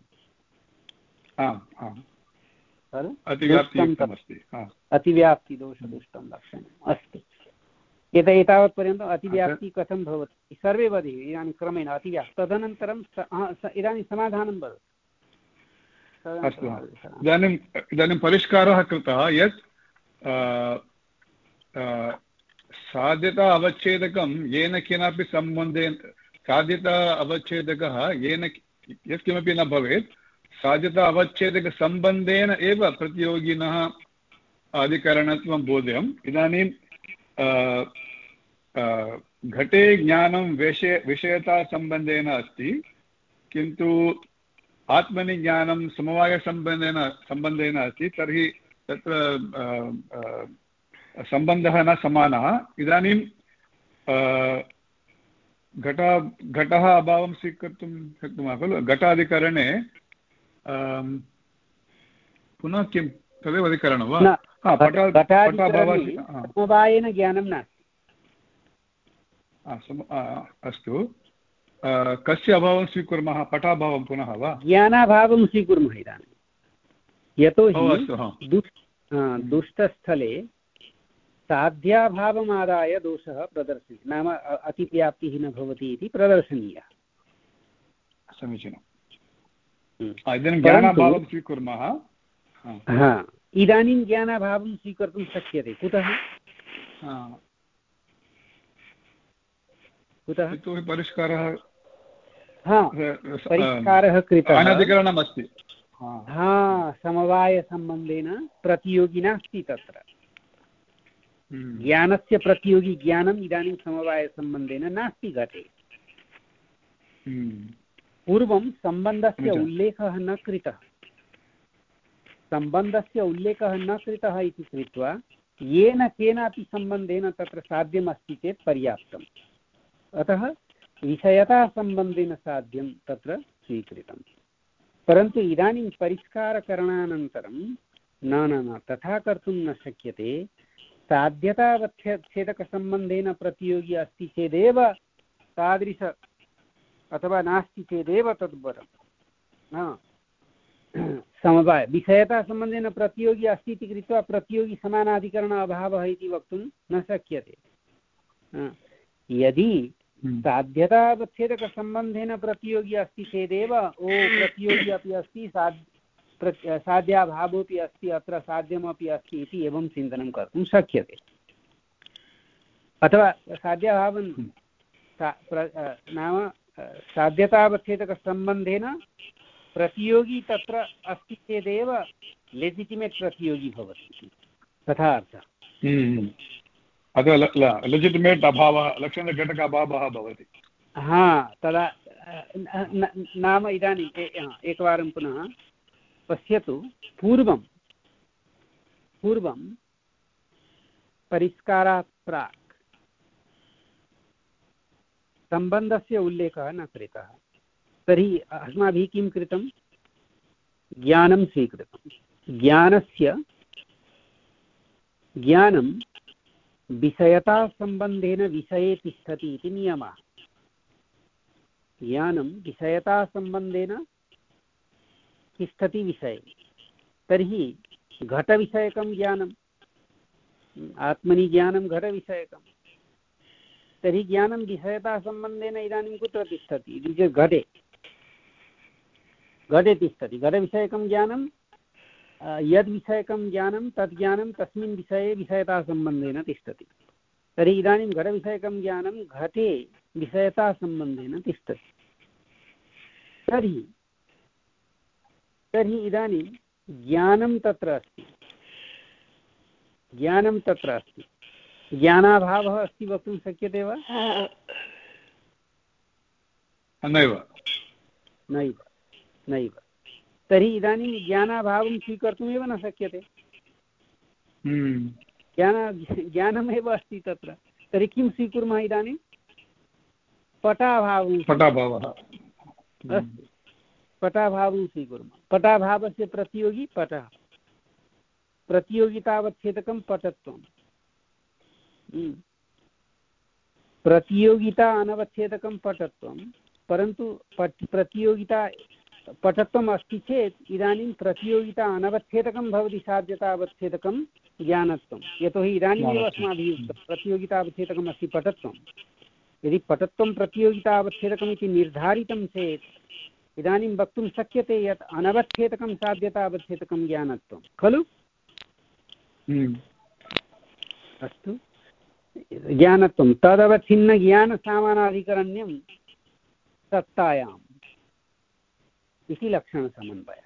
अतिव्याप्तिदोषदुष्टं लक्षणम् अस्ति। एत एतावत्पर्यन्तम् अतिव्याप्तिः कथं भवति सर्वे वदेयुः इदानीं क्रमेण अतिव्याप्ति। तदनन्तरं इदानीं समाधानं वदतु। अस्तु, इदानीम् इदानीं परिष्कारः कृतः यत् साध्यता अवच्छेदकं येन केनापि सम्बन्धेन, साध्यता अवच्छेदकः येन यत्किमपि न भवेत्, साध्यता अवच्छेदकसम्बन्धेन एव प्रतियोगिनः अधिकरणत्वं बोध्यम्। इदानीं घटे ज्ञानं विषय विषयतासम्बन्धेन अस्ति, किन्तु आत्मनि ज्ञानं समवायसम्बन्धेन सम्बन्धेन अस्ति, तर्हि तत्र सम्बन्धः न समानः। इदानीं घट घटः अभावं स्वीकर्तुं शक्नुमः खलु। घटाधिकरणे पुनः किं तदेव अधिकरणं वा? समवायेन ज्ञानं नास्ति। अस्तु, कस्य अभावं स्वीकुर्मः? पटाभावं पुनः वा? ज्ञानाभावं स्वीकुर्मः इदानीं। यतोहि दुष्टस्थले साध्याभावमादाय दोषः प्रदर्शनीयः, नाम अतिव्याप्तिः न भवति इति प्रदर्शनीयः। समीचीनम्। इदानीं ज्ञानाभावं स्वीकुर्मः। इदानीं ज्ञानाभावं स्वीकर्तुं शक्यते। कुतः? कुतः? यतोहि परिष्कारः परिष्कारः कृतः, अनधिकरणम् अस्ति। हा, समवायसम्बन्धेन प्रतियोगी नास्ति तत्र। ज्ञानस्य प्रतियोगी ज्ञानम् इदानीं समवायसम्बन्धेन नास्ति घटे। पूर्वं सम्बन्धस्य उल्लेखः न कृतः, सम्बन्धस्य उल्लेखः न कृतः इति कृत्वा येन केनापि सम्बन्धेन तत्र साध्यमस्ति चेत् पर्याप्तम्। अतः विषयतासम्बन्धेन साध्यं तत्र स्वीकृतं। परन्तु इदानीं परिष्कारकरणानन्तरं न न न तथा कर्तुं न शक्यते। साध्यतावच्छेदकसम्बन्धेन प्रतियोगी अस्ति चेदेव तादृश, अथवा नास्ति चेदेव तद्वरं समवाय। विषयतासम्बन्धेन प्रतियोगी अस्ति इति कृत्वा प्रतियोगी समानाधिकरण अभावः इति वक्तुं न शक्यते। यदि साध्यतावच्छेदकसम्बन्धेन प्रतियोगी अस्ति चेदेव ओ प्रतियोगी अपि अस्ति, साध्य साध्याभावोऽपि अस्ति, अत्र साध्यमपि अस्ति इति एवं चिन्तनं कर्तुं शक्यते। अथवा साध्याभावं नाम साध्यतावच्छेदकसम्बन्धेन प्रतियोगी तत्र अस्ति चेदेव लेजिटिमेट् प्रतियोगी भवति, तथा अर्थः। अतः लेजिटिमेट् अभावः, लक्षणघटक अभावः भवति। हा तदा नाम इदानीम् एकवारं पुनः पश्यतु। पूर्वं पूर्वं परिष्कारात् प्राक् सम्बन्धस्य उल्लेखः न कृतः। तर्हि अस्माभिः किं कृतं? ज्ञानं स्वीकृतं। ज्ञानस्य ज्ञानं विषयतासम्बन्धेन विषये तिष्ठति इति नियमः। ज्ञानं विषयतासम्बन्धेन तिष्ठति विषये। तर्हि घटविषयकं ज्ञानम्, आत्मनि ज्ञानं घटविषयकं। तर्हि ज्ञानं विषयतासम्बन्धेन इदानीं कुत्र तिष्ठति इति चेत् घटे घटे तिष्ठति। घटविषयकं ज्ञानं यद्विषयकं ज्ञानं तद् ज्ञानं तस्मिन् विषये विषयतासम्बन्धेन तिष्ठति। तर्हि इदानीं घटविषयकं ज्ञानं घटे विषयतासम्बन्धेन तिष्ठति। तर्हि तर्हि इदानीं ज्ञानं तत्र अस्ति, ज्ञानं तत्र अस्ति। ज्ञानाभावः अस्ति वक्तुं शक्यते वा? नैव नैव नैव। तर्हि इदानीं ज्ञानाभावं स्वीकर्तुमेव न शक्यते। ज्ञान ज्ञानमेव अस्ति तत्र। तर्हि किं स्वीकुर्मः इदानीं? पटाभावं। पटाभावः अस्तु, पटाभावं स्वीकुर्मः। पटाभावस्य प्रतियोगी पटः। प्रतियोगितावच्छेदकं पटत्वं। प्रतियोगिता अनवच्छेदकं पटत्वं। परन्तु पट प्रतियोगिता पटत्वम् अस्ति चेत् इदानीं प्रतियोगिता अनवच्छेदकं भवति साध्यतावच्छेदकं ज्ञानत्वं। यतोहि इदानीमेव अस्माभिः उक्तं प्रतियोगितावच्छेदकम् अस्ति पटत्वं। यदि पटत्वं प्रतियोगितावच्छेदकम् इति निर्धारितं चेत् इदानीं वक्तुं शक्यते यत् अनवच्छेदकं साध्यतावच्छेदकं ज्ञानत्वं खलु? अस्तु, ज्ञानत्वं तदवच्छिन्नज्ञानसामानाधिकरण्यं सत्तायाम् इति लक्षणसमन्वयः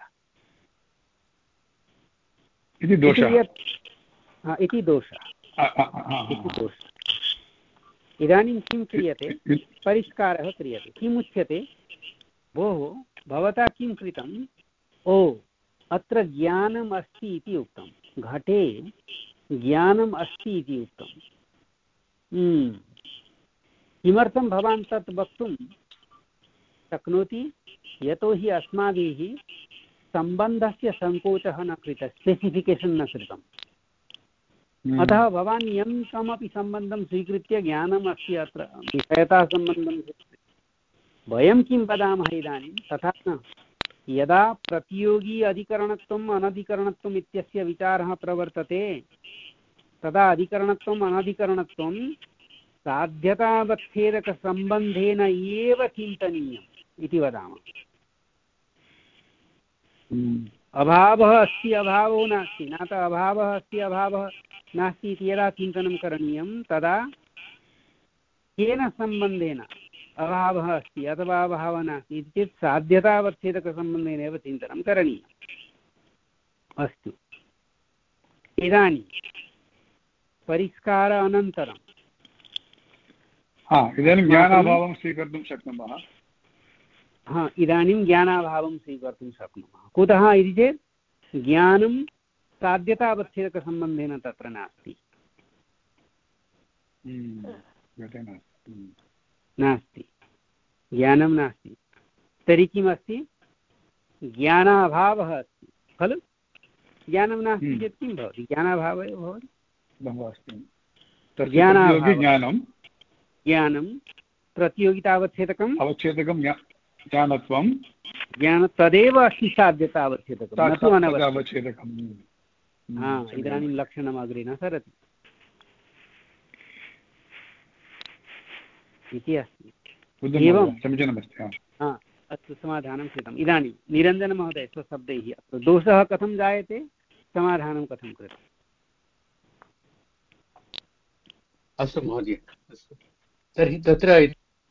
इति दोषः। इति दोषः। इदानीं किं क्रियते? परिष्कारः क्रियते। किमुच्यते? भोः भवता किं कृतं? ओ अत्र ज्ञानम् अस्ति इति उक्तं, घटे ज्ञानम् अस्ति इति उक्तं। किमर्थं भवान् तत् वक्तुं शक्नोति? यतोहि अस्माभिः सम्बन्धस्य सङ्कोचः न कृतः, स्पेसिफिकेशन् न कृतम्। अतः भवान् यं कमपि सम्बन्धं स्वीकृत्य ज्ञानम् अस्ति अत्र विषयतासम्बन्धं वयं किं वदामः इदानीं तथा न। यदा प्रतियोगी अधिकरणत्वम् अनधिकरणत्वम् इत्यस्य विचारः प्रवर्तते तदा अधिकरणत्वम् अनधिकरणत्वं साध्यतावच्छेदकसम्बन्धेन एव चिन्तनीयम् इति वदामः। अभावः अस्ति अभावो नास्ति, न त अभावः अस्ति अभावः नास्ति इति यदा चिन्तनं करणीयं तदा केन सम्बन्धेन अभावः अस्ति अथवा अभावः नास्ति इति चेत् साध्यतावच्छेदकसम्बन्धेन एव चिन्तनं करणीयम्। अस्तु, इदानीं परिष्कार अनन्तरं इदानीं ज्ञानाभावं स्वीकर्तुं शक्नुमः। हा इदानीं ज्ञानाभावं स्वीकर्तुं शक्नुमः। कुतः इति चेत् ज्ञानं साध्यतावच्छेदकसम्बन्धेन तत्र नास्ति। नास्ति, ज्ञानं नास्ति। तर्हि किमस्ति? ज्ञानाभावः अस्ति खलु? ज्ञानं नास्ति चेत् किं भवति? ज्ञानाभावः एव भवति। ज्ञानं ज्ञानं प्रतियोगितावच्छेदकम् अवच्छेदकं ज्ञानत्वं ज्ञान तदेव अस्ति साध्यतावच्छेदकं न तु अनवच्छेदकं। हा इदानीं लक्षणम् अग्रे न सरति इति अस्ति। एवं समीचीनमस्ति। हा अस्तु, समाधानं कृतम्। इदानीं निरञ्जनमहोदय स्वशब्दैः अत्र दोषः कथं जायते, समाधानं कथं कृतम्? अस्तु महोदय, अस्तु तर्हि तत्र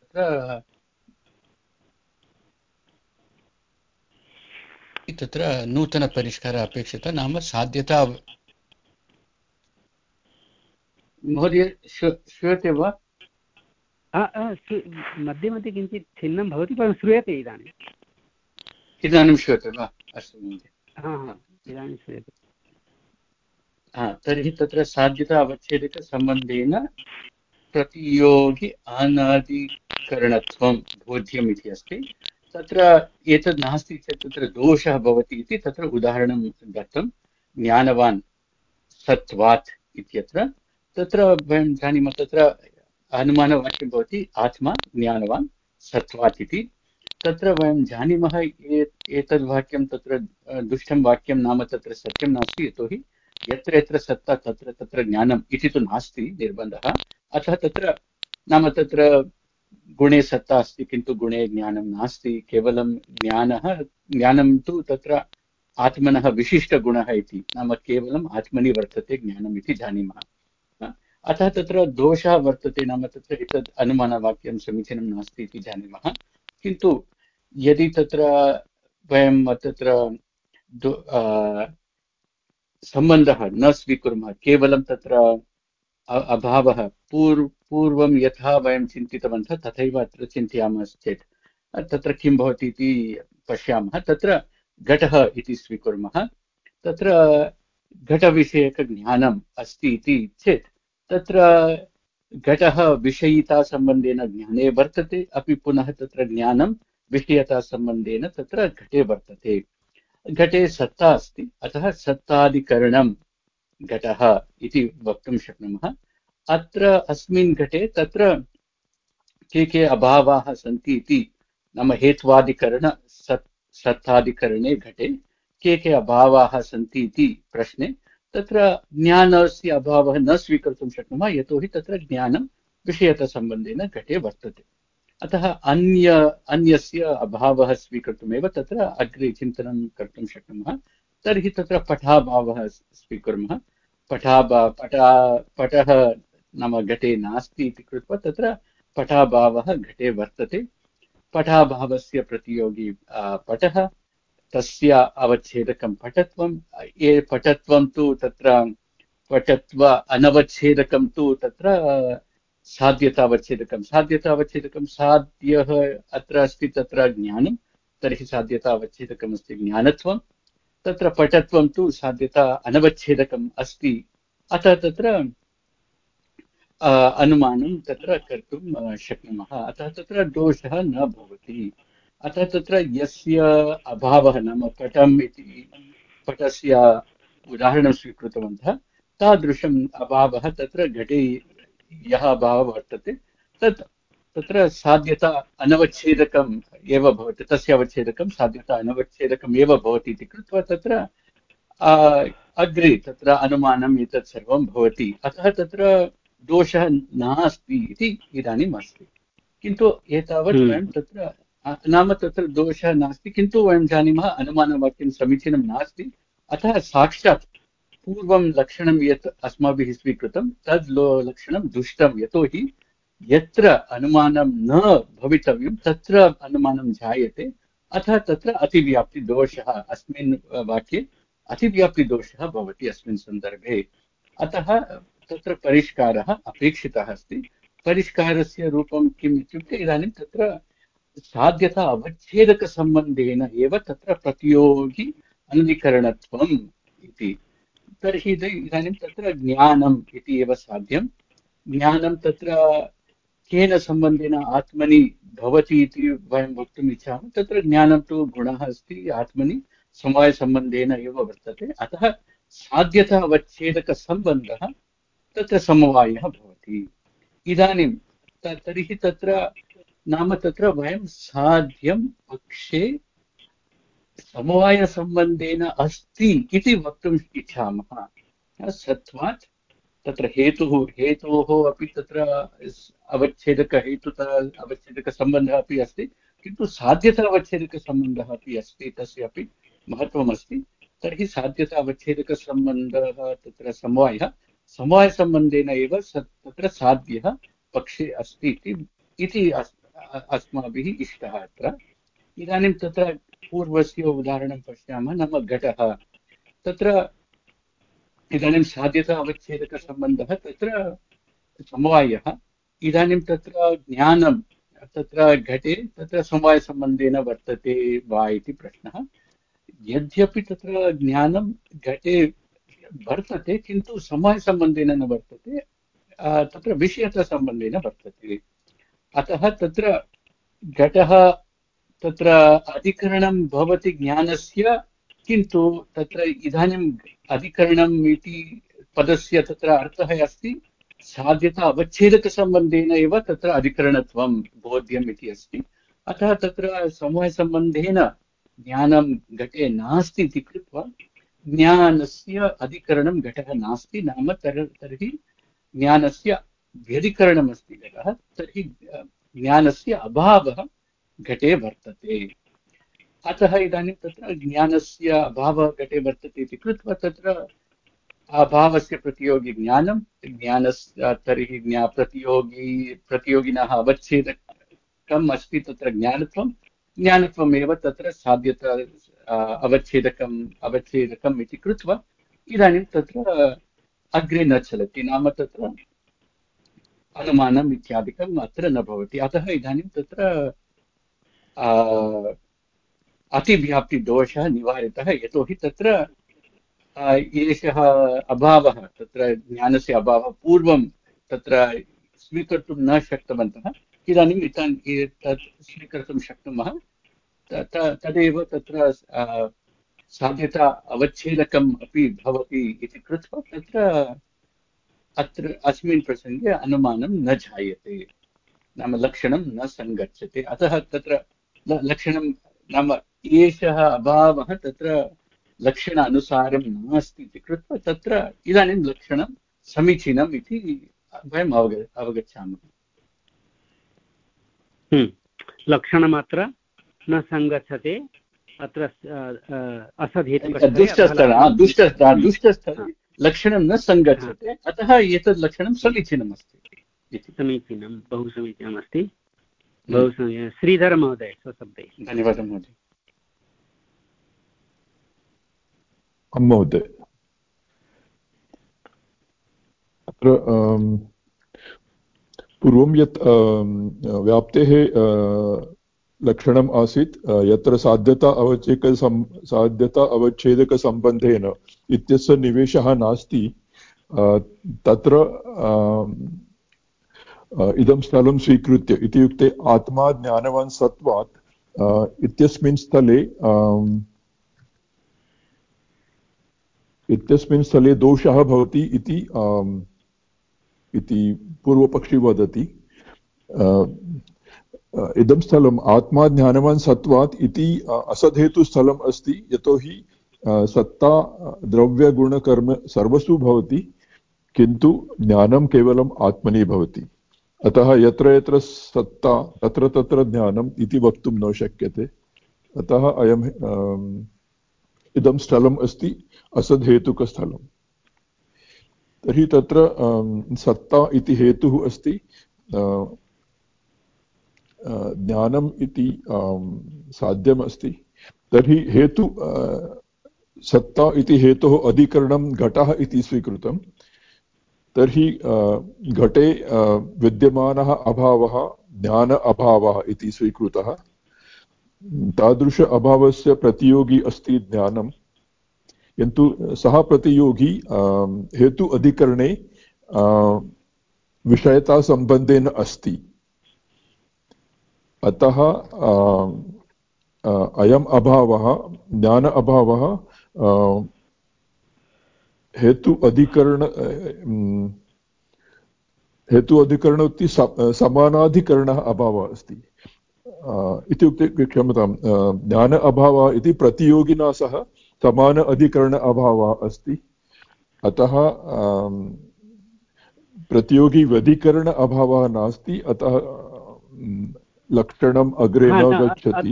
तत्र नूतनपरिष्कारः अपेक्षितः, नाम साध्यता। महोदय श्रूयते वा? मध्ये मध्ये किञ्चित् छिन्नं भवति, परं श्रूयते इदानीम्। इदानीं श्रूयते वा? अस्तु महोदय, हा हा इदानीं श्रूयते। हा, तर्हि तत्र साध्यता अवच्छेदकसम्बन्धेन प्रतियोगि अनादिकरणत्वं बोध्यम् इति अस्ति। तत्र एतद् नास्ति चेत् तत्र दोषः भवति इति तत्र उदाहरणं दत्तं, ज्ञानवान् सत्वात् इत्यत्र। तत्र वयं जानीमः, तत्र अनुमानवाक्यं भवति आत्मा ज्ञानवान् सत्वात् इति। तत्र वयं जानीमः एतद् वाक्यं तत्र दुष्टं वाक्यं, नाम तत्र सत्यं नास्ति, यतोहि यत्र यत्र सत्ता तत्र तत्र ज्ञानम् इति तु नास्ति निर्बन्धः। अतः तत्र नाम तत्र गुणे सत्ता अस्ति किन्तु गुणे ज्ञानं नास्ति, केवलं ज्ञानः ज्ञानं तु तत्र आत्मनः विशिष्टगुणः इति, नाम केवलम् आत्मनि वर्तते ज्ञानम् इति जानीमः। अतः तत्र दोषः वर्तते, नाम तत्र एतद् अनुमानवाक्यं समीचीनं नास्ति इति जानीमः। किन्तु यदि तत्र वयं तत्र सम्बन्धः न स्वीकुर्मः, केवलं तत्र अभावः पूर्व पूर्वं यथा वयं चिन्तितवन्तः तथैव अत्र चिन्तयामश्चेत् तत्र किं भवति इति पश्यामः। तत्र घटः इति स्वीकुर्मः, तत्र घटविषयकज्ञानम् अस्ति इति चेत् तत्र घटः विषयितासम्बन्धेन ज्ञाने वर्तते, अपि पुनः तत्र ज्ञानं विषयतासम्बन्धेन तत्र घटे वर्तते। घटे सत्ता अस्ति, अतः सत्तादिकरणं घटः इति वक्तुं शक्नुमः। अत्र अस्मिन् घटे तत्र के के अभावाः सन्ति इति, नाम हेत्वादिकरण सत् सत्तादिकरणे घटे के के अभावाः सन्ति इति प्रश्ने तत्र ज्ञानस्य अभावः न स्वीकर्तुं शक्नुमः, यतोहि तत्र ज्ञानं विषयतासम्बन्धेन घटे वर्तते। अतः अन्य अन्यस्य अभावः स्वीकर्तुमेव तत्र अग्रे चिन्तनं कर्तुं शक्नुमः। तर्हि तत्र पठाभावः स्वीकुर्मः। पठाभा पटा पटः नाम घटे नास्ति इति कृत्वा तत्र पठाभावः घटे वर्तते। पठाभावस्य प्रतियोगी पटः, तस्य अवच्छेदकं पटत्वं। ये पटत्वं तु तत्र पटत्व अनवच्छेदकं तु तत्र साध्यतावच्छेदकं। साध्यतावच्छेदकं साध्यः अत्र अस्ति तत्र ज्ञानं, तर्हि साध्यतावच्छेदकम् अस्ति ज्ञानत्वं। तत्र पटत्वं तु साध्यता अनवच्छेदकम् अस्ति, अतः तत्र अनुमानं तत्र कर्तुं शक्नुमः। अतः तत्र दोषः न भवति। अतः तत्र यस्य अभावः, नाम पटम् इति पटस्य उदाहरणं स्वीकृतवन्तः, तादृशम् अभावः तत्र घटे यः अभावः वर्तते तत् तत्र साध्यता अनवच्छेदकम् एव भवति, तस्य अवच्छेदकं साध्यता अनवच्छेदकम् एव भवति इति कृत्वा तत्र अग्रे तत्र अनुमानम् एतत् सर्वं भवति। अतः तत्र दोषः नास्ति इति इदानीम् अस्ति। किन्तु एतावत् वयं तत्र नाम तत्र दोषः नास्ति, किन्तु वयं जानीमः अनुमानवाक्यं समीचीनं नास्ति। अतः साक्षात् पूर्वं लक्षणं यत् अस्माभिः स्वीकृतं तद् लक्षणं दुष्टं, यतोहि यत्र अनुमानं न भवितव्यं तत्र अनुमानं जायते। अतः तत्र अतिव्याप्तिदोषः अस्मिन् वाक्ये अतिव्याप्तिदोषः भवति अस्मिन् सन्दर्भे। अतः तत्र परिष्कारः अपेक्षितः अस्ति। परिष्कारस्य रूपं किम् इत्युक्ते इदानीं तत्र साध्यता अवच्छेदकसम्बन्धेन एव तत्र प्रतियोगि अनधिकरणत्वम् इति। तर्हि इदानीं तत्र ज्ञानम् इति एव साध्यं। ज्ञानं तत्र केन सम्बन्धेन आत्मनि भवति इति वयं वक्तुम् इच्छामः। तत्र ज्ञानं तु गुणः अस्ति, आत्मनि समवायसम्बन्धेन एव वर्तते। अतः साध्यता अवच्छेदकसम्बन्धः तत्र समवायः भवति। इदानीं तर्हि तत्र नाम तत्र वयं साध्यं पक्षे समवायसम्बन्धेन अस्ति इति वक्तुम् इच्छामः। सत्वात् तत्र हेतुः हेतोः अपि तत्र अवच्छेदकहेतुतः अवच्छेदकसम्बन्धः अपि अस्ति, किन्तु साध्यता अवच्छेदकसम्बन्धः अपि अस्ति, तस्य अपि महत्त्वमस्ति। तर्हि साध्यता अवच्छेदकसम्बन्धः तत्र समवायः समवायसम्बन्धेन एव तत्र साध्यः पक्षे अस्ति इति अस्माभिः इष्टः अत्र। इदानीं तत्र पूर्वस्य उदाहरणं पश्यामः, नाम घटः। तत्र इदानीं साध्यता अवच्छेदकसम्बन्धः तत्र समवायः इदानीं तत्र ज्ञानं तत्र घटे तत्र समवायसम्बन्धेन वर्तते वा इति प्रश्नः। यद्यपि तत्र ज्ञानं घटे वर्तते किन्तु समवायसम्बन्धेन न वर्तते, तत्र विषयतासम्बन्धेन वर्तते। अतः तत्र घटः तत्र अधिकरणं भवति ज्ञानस्य, किन्तु तत्र इदानीम् अधिकरणम् इति पदस्य तत्र अर्थः अस्ति साध्यता अवच्छेदकसम्बन्धेन एव तत्र अधिकरणत्वं बोध्यम् इति अस्ति। अतः तत्र समवायसम्बन्धेन ज्ञानं घटे नास्ति इति कृत्वा ज्ञानस्य अधिकरणं घटः नास्ति, नाम तर तर्हि ज्ञानस्य व्यधिकरणमस्ति घटः, तर्हि ज्ञानस्य अभावः घटे वर्तते। अतः इदानीं तत्र ज्ञानस्य अभावः घटे वर्तते इति कृत्वा तत्र अभावस्य प्रतियोगी ज्ञानं, ज्ञानस्य तर्हि ज्ञा प्रतियोगी प्रतियोगिनः अवच्छेदकम् अस्ति तत्र ज्ञानत्वं, ज्ञानत्वमेव तत्र साध्यता अवच्छेदकम् अवच्छेदकम् इति कृत्वा इदानीं तत्र अग्रे न चलति, नाम तत्र अनुमानम् इत्यादिकम् अत्र न भवति। अतः इदानीं तत्र अतिव्याप्तिदोषः निवारितः, यतोहि तत्र एषः अभावः तत्र ज्ञानस्य अभावः पूर्वं तत्र स्वीकर्तुं न शक्तवन्तः, इदानीम् इदानीं तत् स्वीकर्तुं शक्नुमः। तदेव तत्र साध्यता अवच्छेदकम् अपि भवति इति कृत्वा तत्र अत्र अस्मिन् प्रसङ्गे अनुमानं न जायते, नाम लक्षणं न सङ्गच्छते। अतः तत्र लक्षणं नाम एषः अभावः तत्र लक्षण अनुसारं नास्ति इति कृत्वा तत्र इदानीं लक्षणं समीचीनम् इति वयम् अवग अवगच्छामः। लक्षणमत्र न सङ्गच्छते, अत्र असधेतुकस्थले दुष्टस्थले लक्षणं न सङ्गच्छते, अतः एतद् लक्षणं समीचीनमस्ति। समीचीनं, बहु समीचीनमस्ति, बहु समीचीनं। श्रीधर महोदय स्वशब्दैः। धन्यवादः महोदय। महोदय अत्र पूर्वं यत् व्याप्तेः लक्षणम् आसीत् यत्र साध्यता अवच्छेदक साध्यता अवच्छेदकसम्बन्धेन इत्यस्य निवेशः नास्ति, तत्र इदं स्थलं स्वीकृत्य इत्युक्ते आत्मा ज्ञानवान् सत्त्वात् इत्यस्मिन् स्थले इत्यस्मिन् स्थले दोषः भवति इति इति पूर्वपक्षी वदति। इदं स्थलम् आत्मा ज्ञानवान् सत्त्वात् इति असद्धेतुस्थलम् अस्ति, यतोहि सत्ता द्रव्यगुणकर्म सर्वसु भवति, किन्तु ज्ञानं केवलम् आत्मनि भवति। अतः यत्र यत्र सत्ता तत्र तत्र ज्ञानम् इति वक्तुं न शक्यते। अतः अयम् इदं स्थलम् अस्ति असद्धेतुकस्थलम्। तर्हि तत्र सत्ता इति हेतुः अस्ति, ज्ञानम् इति साध्यम् अस्ति। तर्हि हेतु सत्ता इति हेतोः अधिकरणं घटः इति स्वीकृतं। तर्हि घटे विद्यमानः अभावः ज्ञान अभावः इति स्वीकृतः। तादृश अभावस्य प्रतियोगी अस्ति ज्ञानं, किन्तु सः प्रतियोगी हेतु अधिकरणे विषयतासम्बन्धेन अस्ति। अतः अयम् अभावः ज्ञान अभावः हेतु अधिकरण हेतु अधिकरणोक्ति समानाधिकरणः अभावः अस्ति। इत्युक्ते क्षम्यतां, ज्ञान अभावः इति प्रतियोगिना सह समान अधिकरण अभावः अस्ति। अतः प्रतियोगी व्यधिकरण अभावः नास्ति, अतः लक्षणम् अग्रे न गच्छति।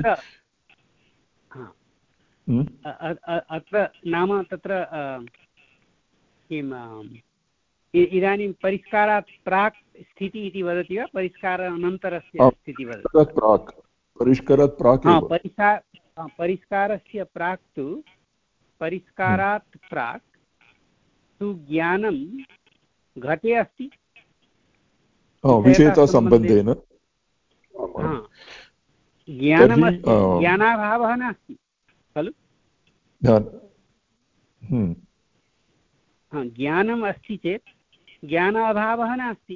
अत्र नाम तत्र किम् इदानीं परिष्कारात् प्राक् स्थितिः इति वदति वा, परिष्कारानन्तरस्य स्थितिः वदति? प्राक्, परिष्कारात् प्राक् एव। परिष्कार परिष्कारस्य प्राक् तु परिष्कारात् प्राक् तु ज्ञानं घटे अस्ति। विषयतासम्बन्धेन ज्ञानमस्ति, ज्ञानाभावः नास्ति खलु? ज्ञानम् अस्ति चेत् ज्ञानाभावः नास्ति।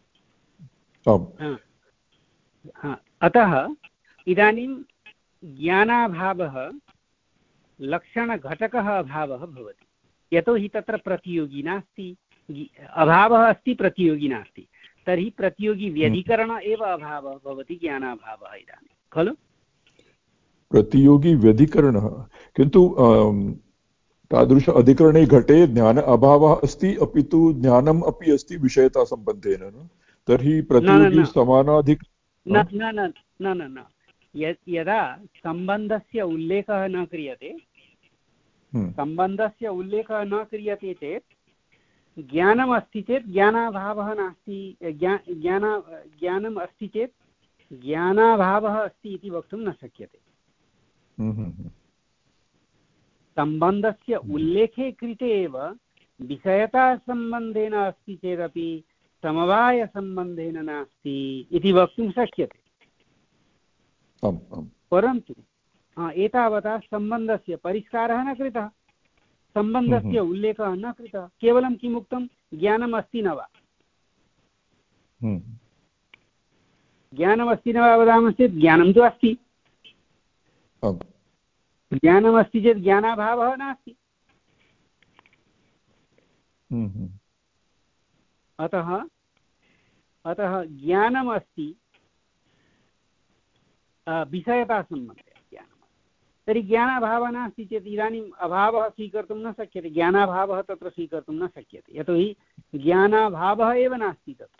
अतः इदानीं ज्ञानाभावः लक्षणघटकः अभावः भवति, यतोहि तत्र प्रतियोगी नास्ति। अभावः अस्ति, प्रतियोगी नास्ति, तर्हि प्रतियोगी व्यधिकरण एव अभावः भवति ज्ञानाभावः इदानीं खलु? प्रतियोगी व्यधिकरणः, किन्तु तादृश अधिकरणे घटे ज्ञान अभावः अस्ति, अपि तु ज्ञानम् अपि अस्ति विषयतासम्बन्धेन, तर्हि प्रतियोगी समानाधिक न न न न यदा सम्बन्धस्य उल्लेखः न क्रियते, सम्बन्धस्य उल्लेखः न क्रियते चेत् ज्ञानम् अस्ति चेत् ज्ञानाभावः नास्ति, ज्ञान ज्ञानम् अस्ति चेत् ज्ञानाभावः अस्ति इति वक्तुं न शक्यते। सम्बन्धस्य उल्लेखे कृते एव विषयतासम्बन्धेन अस्ति चेदपि समवायसम्बन्धेन नास्ति इति वक्तुं शक्यते। परन्तु एतावता सम्बन्धस्य परिष्कारः न कृतः, सम्बन्धस्य उल्लेखः न कृतः, केवलं किम् उक्तं, ज्ञानम् अस्ति न वा? ज्ञानम् अस्ति न वा वदामश्चेत् ज्ञानं तु अस्ति, ज्ञानमस्ति चेत् ज्ञानाभावः नास्ति। अतः अतः ज्ञानम् अस्ति विषयतासम्बन्धे ज्ञानं, तर्हि ज्ञानाभावः नास्ति चेत् इदानीम् अभावः स्वीकर्तुं न शक्यते, ज्ञानाभावः तत्र स्वीकर्तुं न शक्यते, यतोहि ज्ञानाभावः एव नास्ति तत्र।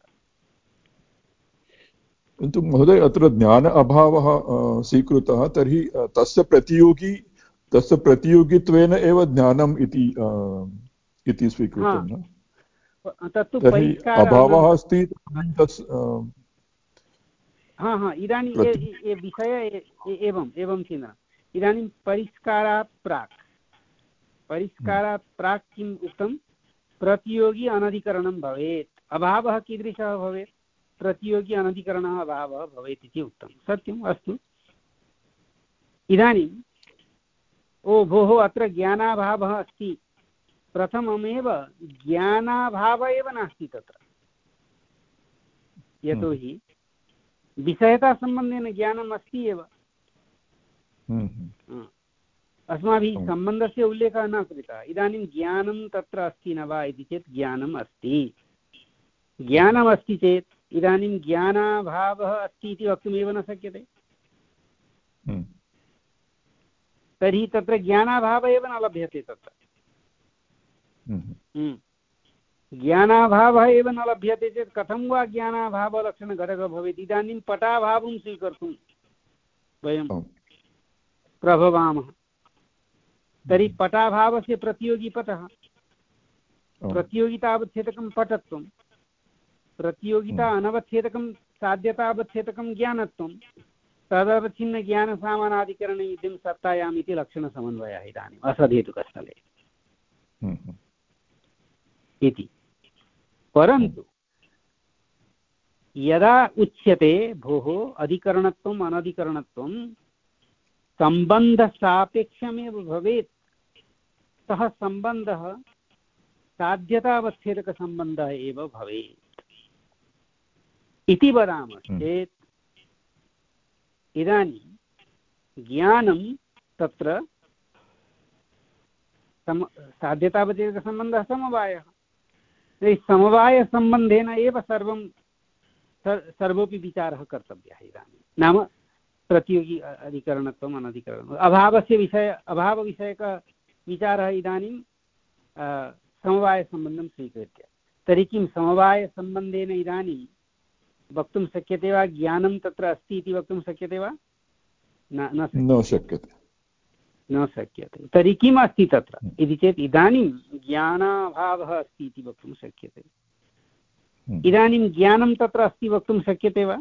किन्तु महोदय अत्र ज्ञान अभावः स्वीकृतः, तर्हि तस्य प्रतियोगी तस्य प्रतियोगित्वेन एव ज्ञानम् इति इति स्वीकृतं न? तत्तु तर्हि अभावः अस्ति। हा हा इदानीं ये विषय एवम् एवं चिन्तनम्, इदानीं परिष्कारात् प्राक् परिष्कारात् प्राक् किम् उक्तं, प्रतियोगी अनधिकरणं भवेत्, अभावः कीदृशः भवेत्, प्रतियोगी अनधिकरणः अभावः भवेत् इति उक्तं, सत्यम्, अस्तु। इदानीं ओ भोः अत्र ज्ञानाभावः अस्ति, प्रथममेव ज्ञानाभावः एव नास्ति तत्र, यतोहि विषयतासम्बन्धेन ज्ञानम् अस्ति एव। अस्माभिः सम्बन्धस्य उल्लेखः न कृतः, इदानीं ज्ञानं तत्र अस्ति न वा इति चेत् ज्ञानम् अस्ति। ज्ञानम् अस्ति चेत् इदानीं ज्ञानाभावः अस्ति इति वक्तुमेव न शक्यते, तर्हि तत्र ज्ञानाभावः एव न लभ्यते तत्र। ज्ञानाभावः एव न लभ्यते चेत् कथं वा ज्ञानाभावलक्षणघटकः भवेत्? इदानीं पटाभावं स्वीकर्तुं वयं प्रभवामः, तर्हि पटाभावस्य प्रतियोगी पटः, प्रतियोगितावच्छेदकं पटत्वं, प्रतियोगिता अनवच्छेदकं साध्यतावच्छेदकं ज्ञानत्वं, तदवच्छिन्न ज्ञानसामानाधिकरणीतिं सत्तायाम् इति लक्षणसमन्वयः इदानीम् असधेतुकस्थले इति। परन्तु यदा उच्यते भोः अधिकरणत्वम् अनधिकरणत्वं सम्बन्धसापेक्षमेव भवेत्, सः सम्बन्धः साध्यतावच्छेदकसम्बन्धः एव भवेत् इति वदामश्चेत् इदानीं ज्ञानं तत्र सम साध्यतावच्छेदकसम्बन्धः समवायः, तर्हि समवायसम्बन्धेन एव सर्वं सर्वोऽपि विचारः कर्तव्यः इदानीं, नाम प्रतियोगी अधिकरणत्वम् अनधिकरणम्, अभावस्य विषय अभावविषयकविचारः इदानीं समवायसम्बन्धं स्वीकृत्य। तर्हि किं समवायसम्बन्धेन इदानीं वक्तुं शक्यते वा ज्ञानं तत्र अस्ति इति वक्तुं शक्यते वा? न न शक्यते न शक्यते। तर्हि किम् अस्ति तत्र इति चेत् इदानीं ज्ञानाभावः अस्ति इति वक्तुं शक्यते। इदानीं ज्ञानं तत्र अस्ति वक्तुं शक्यते वा?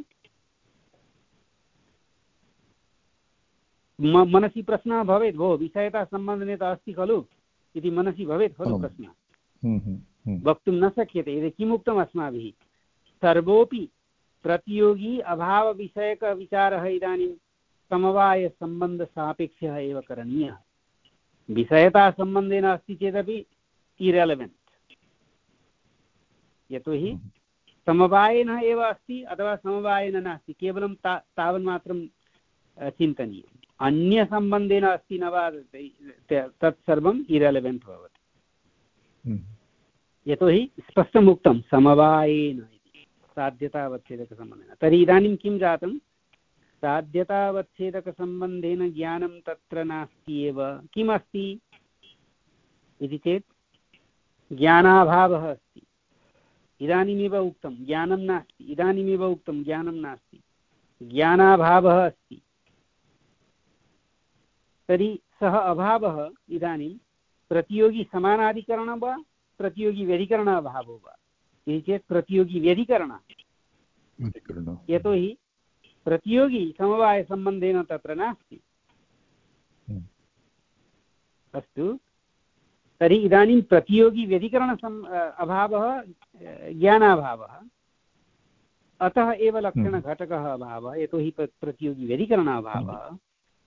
मनसि प्रश्नः भवेत्, भो विषयतासम्बन्धेन अस्ति खलु इति मनसि भवेत् खलु प्रश्नः, वक्तुं न शक्यते। यदि किमुक्तम् अस्माभिः, सर्वोऽपि प्रतियोगी अभावविषयकविचारः इदानीं समवायसम्बन्धसापेक्षः एव करणीयः। विषयतासम्बन्धेन अस्ति चेदपि इरेलेवेण्ट्, यतोहि समवायेन एव अस्ति अथवा समवायेन नास्ति, केवलं ता तावन्मात्रं चिन्तनीयम्। अन्यसम्बन्धेन अस्ति न वा तत्सर्वम् इरेलेवेण्ट् भवति, यतोहि स्पष्टमुक्तं समवायेन इति साध्यतावच्छेदकसम्बन्धेन। तर्हि इदानीं किं जातं, साध्यतावच्छेदकसम्बन्धेन ज्ञानं तत्र नास्ति एव। किमस्ति इति चेत् ज्ञानाभावः अस्ति। इदानीमेव उक्तं ज्ञानं नास्ति, इदानीमेव उक्तं ज्ञानं नास्ति, ज्ञानाभावः अस्ति। तर्हि सः अभावः इदानीं प्रतियोगी समानाधिकरणं वा प्रतियोगी व्यधिकरण अभावो वा इति चेत् प्रतियोगी व्यधिकरण, यतोहि प्रतियोगी समवायसम्बन्धेन तत्र नास्ति। अस्तु, तर्हि इदानीं प्रतियोगी व्यधिकरण अभावः ज्ञानाभावः, अतः एव लक्षणघटकः अभावः, यतोहि प्रतियोगी व्यधिकरण अभावः।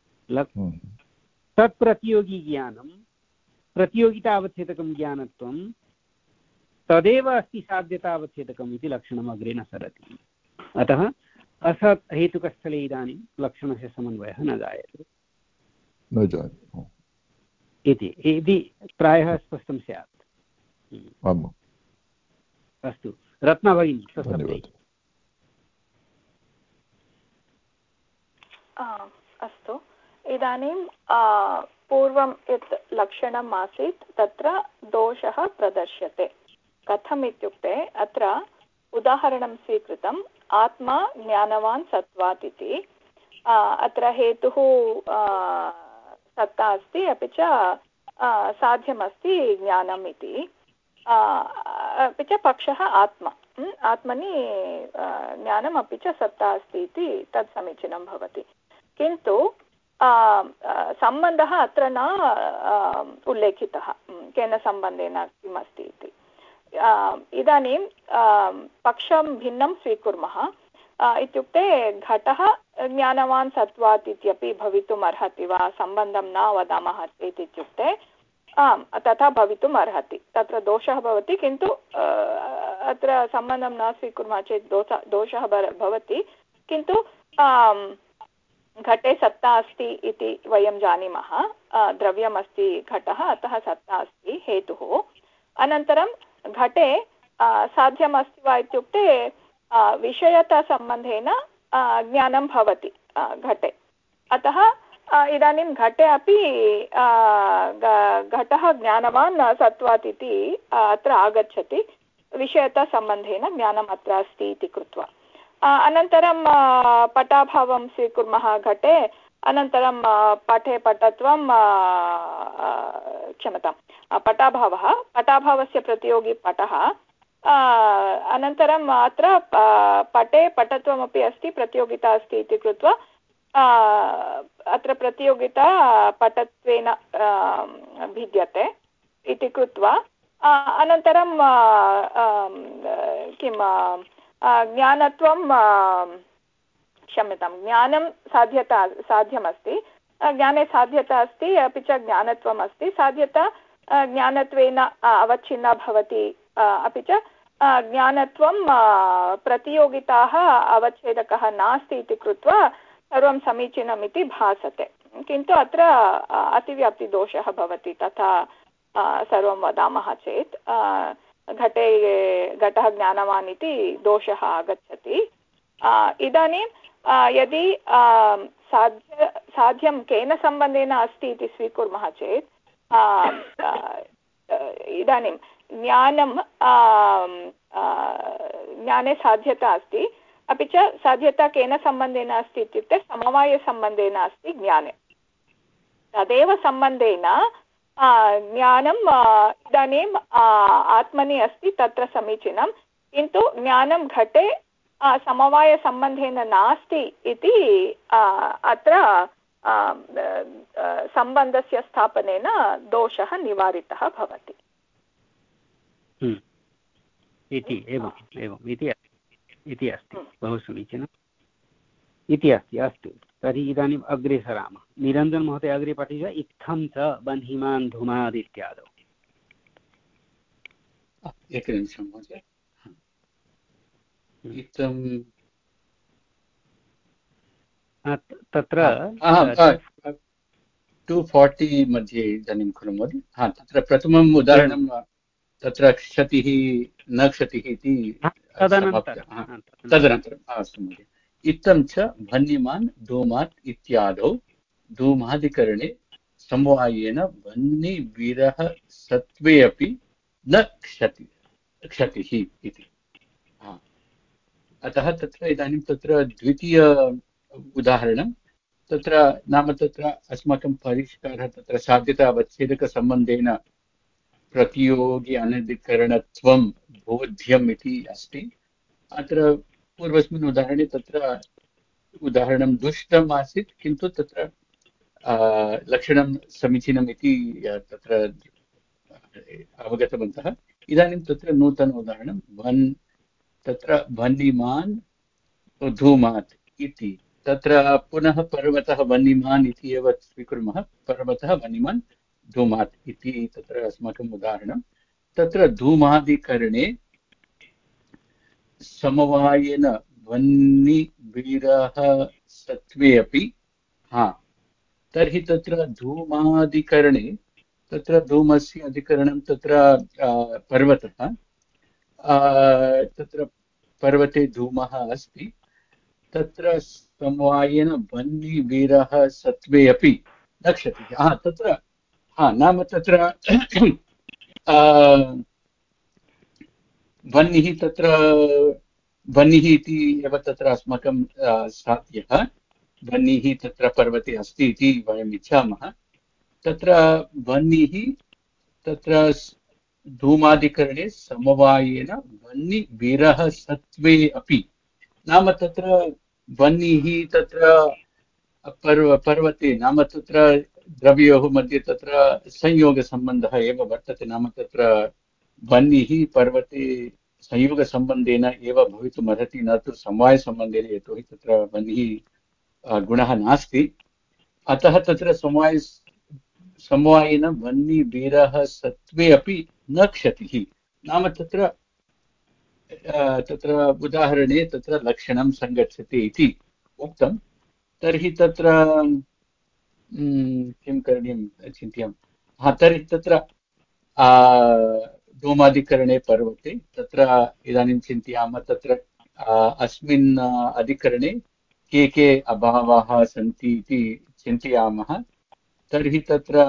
तत्प्रतियोगी ज्ञानं प्रतियोगितावच्छेदकं ज्ञानत्वं तदेव अस्ति साध्यतावच्छेदकम् इति लक्षणम् अग्रे न सरति। अतः असत् हेतुकस्थले इदानीं लक्षणस्य समन्वयः न जायते न जायते इति इति प्रायः स्पष्टं स्यात्। अस्तु, रत्ना भगिनी सशब्दै। अस्तु, इदानीं पूर्वं यत् लक्षणम् आसीत् तत्र दोषः प्रदर्श्यते। कथम् इत्युक्ते अत्र उदाहरणं स्वीकृतम्, आत्मा ज्ञानवान् सत्त्वात् इति। अत्र हेतुः सत्ता अस्ति, अपि च साध्यमस्ति ज्ञानम् इति, अपि च पक्षः आत्मा, आत्मनि ज्ञानम् अपि च सत्ता अस्ति इति तत् समीचीनं भवति। किन्तु सम्बन्धः अत्र न उल्लेखितः, केन सम्बन्धेन किमस्ति इति। इदानीं पक्षं भिन्नं स्वीकुर्मः, इत्युक्ते घटः ज्ञानवान् सत्त्वात् इत्यपि भवितुम् अर्हति वा, सम्बन्धं न वदामः चेत् इत्युक्ते आम् तथा भवितुम् अर्हति, तत्र दोषः भवति। किन्तु अत्र सम्बन्धं न स्वीकुर्मः चेत् दोषः दोषः भवति। किन्तु घटे सत्ता अस्ति इति वयं जानीमः, द्रव्यमस्ति घटः, अतः सत्ता अस्ति हेतुः। अनन्तरं घटे साध्यमस्ति वा इत्युक्ते विषयतासम्बन्धेन ज्ञानं भवति घटे, अतः इदानीं घटे अपि घटः ज्ञानवान् सत्त्वात् इति अत्र आगच्छति, विषयतासम्बन्धेन ज्ञानम् अत्र अस्ति इति कृत्वा। अनन्तरं पटाभावं स्वीकुर्मः घटे, अनन्तरं पठे पटत्वं, क्षम्यतां पटाभावः, पटाभावस्य प्रतियोगी पटः, अनन्तरम् अत्र पटे पटत्वमपि अस्ति, प्रतियोगिता अस्ति इति कृत्वा अत्र प्रतियोगिता पटत्वेन भिद्यते इति कृत्वा अनन्तरं किं ज्ञानत्वं, क्षम्यतां ज्ञानं साध्यता साध्यमस्ति, ज्ञाने साध्यता अस्ति, अपि च ज्ञानत्वम् अस्ति, साध्यता ज्ञानत्वेन अवच्छिन्ना भवति, अपि च ज्ञानत्वं प्रतियोगिताः अवच्छेदकः नास्ति इति कृत्वा सर्वं समीचीनम् इति भासते। किन्तु अत्र अतिव्याप्तिदोषः भवति, तथा सर्वं वदामः चेत् घटे घटः ज्ञानवान् इति दोषः आगच्छति। इदानीं यदि साध्य साध्यं केन सम्बन्धेन अस्ति इति स्वीकुर्मः चेत् इदानीं ज्ञानं ज्ञाने साध्यता अस्ति, अपि च साध्यता केन सम्बन्धेन अस्ति इत्युक्ते समवायसम्बन्धेन अस्ति ज्ञाने। तदेव सम्बन्धेन ज्ञानम् इदानीम् आत्मनि अस्ति, तत्र समीचीनं। किन्तु ज्ञानं घटे समवायसम्बन्धेन नास्ति इति अत्र सम्बन्धस्य स्थापनेन दोषः निवारितः भवति इति। एवम् एवम् इति इति अस्ति, बहु समीचीनम् इति अस्ति। अस्तु, तर्हि इदानीम् अग्रे सरामः। निरञ्जन महोदय अग्रे पठति। इत्थं च बह्निमान् धूमादित्यादौ। एकनिमिषं महोदय। इत्थं तत्र टु फार्टि मध्ये इदानीं खलु महोदय। हा, तत्र प्रथमम् उदाहरणं तत्र क्षतिः न क्षतिः इति तदनन्तरं तदनन्तरम् अस्तु महोदय। इत्थं च बह्निमान् धूमात् इत्यादौ धूमादिकरणे समवायेन बह्निविरह सत्त्वे अपि न क्षति क्षतिः इति। अतः तत्र इदानीं तत्र द्वितीय उदाहरणं तत्र नाम तत्र अस्माकं परिष्कारः तत्र साध्यतावच्छेदकसम्बन्धेन प्रतियोगि अनधिकरणत्वं बोध्यम् इति अस्ति। अत्र पूर्वस्मिन् उदाहरणे तत्र उदाहरणं दुष्टम् आसीत्, किन्तु तत्र लक्षणं समीचीनम् इति तत्र अवगतवन्तः। इदानीं तत्र नूतन उदाहरणं वन् तत्र बह्निमान् धूमात् इति। तत्र पुनः पर्वतः बह्निमान् इति एव स्वीकुर्मः। पर्वतः बह्निमान् धूमात् इति तत्र अस्माकम् उदाहरणं। तत्र धूमादिकरणे समवायेन बह्निविरह सत्त्वे अपि हा तर्हि तत्र धूमादिकरणे तत्र धूमस्य अधिकरणं तत्र पर्वतः, तत्र पर्वते धूमः अस्ति, तत्र समवायेन बह्निविरह सत्त्वे अपि न क्षतिः। हा तत्र हा नाम तत्र बह्निः तत्र बह्निः इति एव तत्र अस्माकं साध्यः। बह्निः तत्र पर्वते अस्ति इति वयम् इच्छामः। तत्र बह्निः तत्र धूमादिकरणे समवायेन बह्निविरह सत्त्वे अपि नाम तत्र बह्निः तत्र पर्व पर्वते नाम तत्र द्रव्योः मध्ये तत्र संयोगसम्बन्धः एव वर्तते। नाम तत्र बह्निः पर्वते संयोगसम्बन्धेन एव भवितुमर्हति, न तु समवायसम्बन्धेन, यतोहि तत्र बह्निः गुणः नास्ति। अतः तत्र समवाय समवायेन बह्निविरह सत्त्वे अपि न क्षतिः। नाम तत्र तत्र उदाहरणे तत्र लक्षणं सङ्गच्छति इति उक्तं। तर्हि तत्र किं करणीयं चिन्तयामः। हा तर्हि तत्र धूमादिकरणे पर्वते तत्र इदानीं चिन्तयामः तत्र अस्मिन् अधिकरणे के के अभावाः सन्ति इति चिन्तयामः। तर्हि तत्र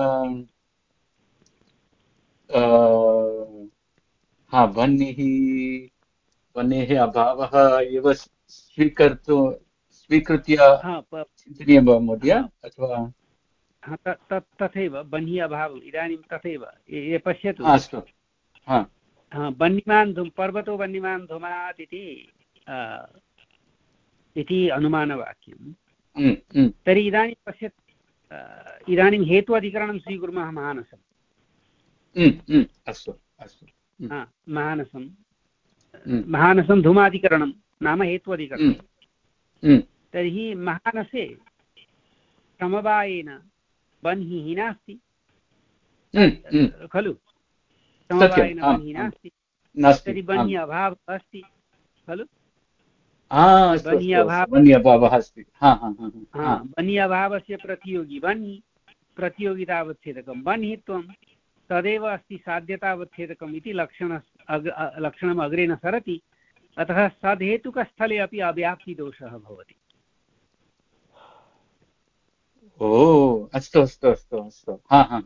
हा बह्निः बह्नेः अभावः एव स्वीकर्तुं स्वीकृत्य चिन्तनीयं वा महोदय अथवा तथैव बह्निः अभावम् इदानीं तथैव ये पश्यतु। अस्तु। बह्निमान् धूम पर्वतो बह्निमान् धूमात् इति इति अनुमानवाक्यं। तर्हि इदानीं पश्यतु, इदानीं हेतु अधिकरणं स्वीकुर्मः महानसम्। अस्तु अस्तु। महानसं महानसं धूमाधिकरणं नाम हेतु अधिकरणं। तर्हि महानसे समवायेन बह्निः नास्ति खलु, समवायेन बह्निः नास्ति, तर्हि बह्निः अभावः अस्ति खलु। बह्निः अभावः अस्ति। बह्निः अभावस्य प्रतियोगी बह्निः, प्रतियोगितावच्छेदकं बह्नित्वं तदेव अस्ति साध्यतावच्छेदकम् इति लक्षण लक्षणम् अग्रे न सरति। अतः सद्हेतुकस्थले अपि अव्याप्तिदोषः भवति। ओ अस्तु अस्तु अस्तु अस्तु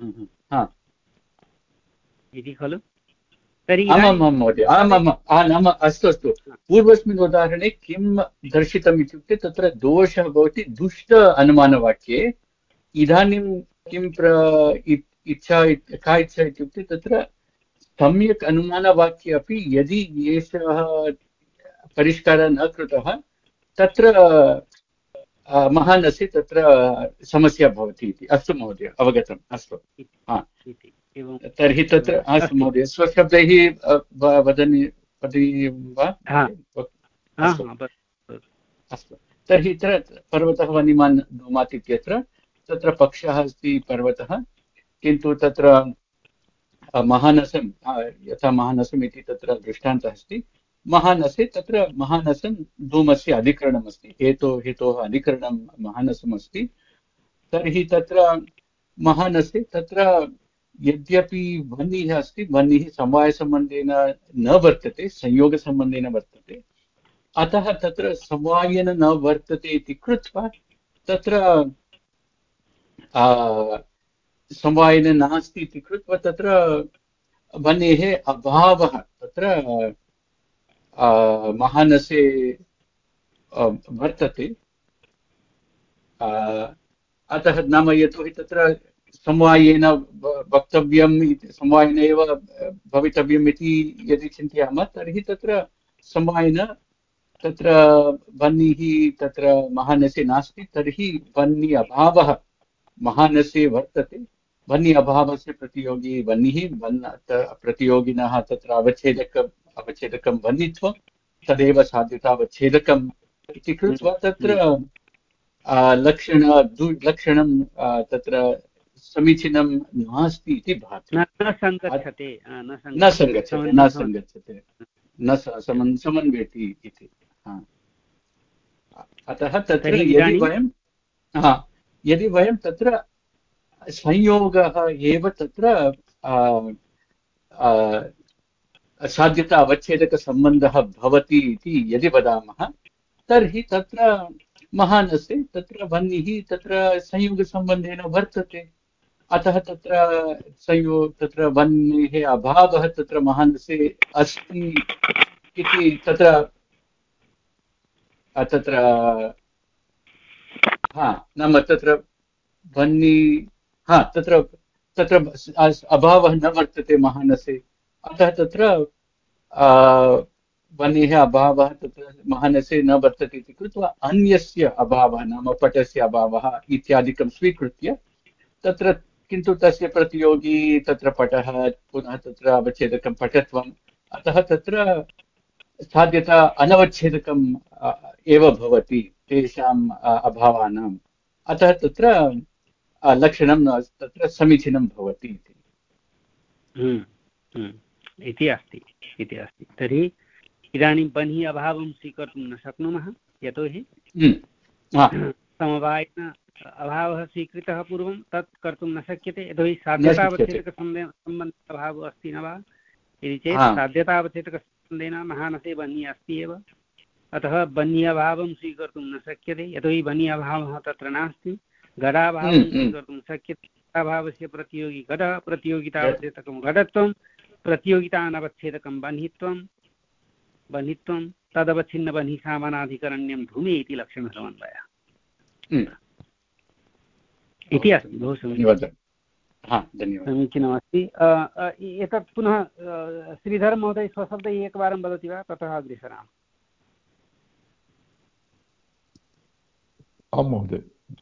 इति खलु। तर्हि आमां महोदय आमां नाम अस्तु अस्तु। पूर्वस्मिन् उदाहरणे किं दर्शितम् इत्युक्ते तत्र दोषः भवति दुष्ट अनुमानवाक्ये। इदानीं किं प्र इच्छा का इच्छा इत्युक्ते तत्र सम्यक् अनुमानवाक्ये अपि यदि एषः परिष्कारः न कृतः तत्र महानसे तत्र समस्या भवति इति। अस्तु महोदय अवगतम्। अस्तु तर्हि तत्र अस्तु महोदय स्वशब्दैः वदनि वदति वा? अस्तु, तर्हि तत्र पर्वतः वनिमान् धूमात् इत्यत्र तत्र पक्षः अस्ति पर्वतः, किन्तु तत्र महानसं यथा महानसम् इति तत्र दृष्टान्तः अस्ति, महानसे तत्र महानसं धूमस्य अधिकरणम् अस्ति, हेतो हेतोः अधिकरणं महानसम् अस्ति। तर्हि तत्र महानसे तत्र यद्यपि वह्निः अस्ति, वह्निः समवायसम्बन्धेन न वर्तते, संयोगसम्बन्धेन वर्तते, अतः तत्र समवायेन न वर्तते इति कृत्वा तत्र समवायेन नास्ति इति कृत्वा तत्र वह्नेः अभावः तत्र महानसे वर्तते। अतः नाम यतोहि तत्र समवायेन वक्तव्यम् इति, समवायेन एव भवितव्यम् इति यदि चिन्तयामः तर्हि तत्र समवायेन तत्र वह्निः तत्र महानसे नास्ति, तर्हि वह्नि अभावः महानसे वर्तते। वह्नि अभावस्य प्रतियोगी वह्निः, प्रतियोगिनः तत्र अवच्छेदकम् अवच्छेदकं वह्नित्वं, तदेव साध्यतावच्छेदकम् इति कृत्वा तत्र लक्षण लक्षणं तत्र समीचीनं नास्ति इति भाति, न सङ्गच्छते न सङ्गच्छते न सङ्गच्छते न समन्वयति इति। अतः तत्र यदि वयं यदि वयं तत्र संयोगः एव तत्र साध्यता अवच्छेदकसम्बन्धः भवति इति यदि वदामः तर्हि तत्र महानसे तत्र वह्निः तत्र संयोगसम्बन्धेन वर्तते, अतः तत्र संयोग तत्र वह्नेः अभावः तत्र महानसे अस्ति इति तत्र तत्र हा नाम तत्र वह्नि हा तत्र तत्र अभावः न वर्तते महानसे, अतः तत्र वह्नेः अभावः तत्र महानसे न वर्तते इति कृत्वा अन्यस्य अभावः नाम पटस्य अभावः इत्यादिकं स्वीकृत्य तत्र किन्तु तस्य प्रतियोगी तत्र पटः पुनः तत्र अवच्छेदकं पटत्वम्, अतः तत्र साध्यता अनवच्छेदकम् एव भवति तेषाम् अभावानाम्, अतः तत्र लक्षणं तत्र समीचीनं भवति इति अस्ति इति अस्ति। तर्हि इदानीं वह्नि अभावं स्वीकर्तुं न शक्नुमः, यतोहि समवायेन अभावः स्वीकृतः पूर्वं तत् कर्तुं न शक्यते, यतोहि साध्यतावच्छेदकसम्बन्धः अभावः अस्ति न वा इति चेत् साध्यतावच्छेदकसम्बन्धेन महानसे वह्निः अस्ति एव, अतः वह्नि अभावं स्वीकर्तुं न शक्यते, यतोहि वह्नि अभावः तत्र नास्ति। घटाभावं स्वीकर्तुं शक्यते, घटाभावस्य प्रतियोगी घटः, प्रतियोगितावच्छेदकं घटत्वं, प्रतियोगितानवच्छेदकं वह्नित्वं, वह्नित्वं तदवच्छिन्न वह्नि सामानाधिकरण्यं भूमि इति लक्षणसमन्वयः इति अस्ति। बहु समीचीनमस्ति। एतत् पुनः श्रीधर महोदय स्वशब्दैः एकवारं वदति वा, ततः अग्रे सरामः। आं महोदय,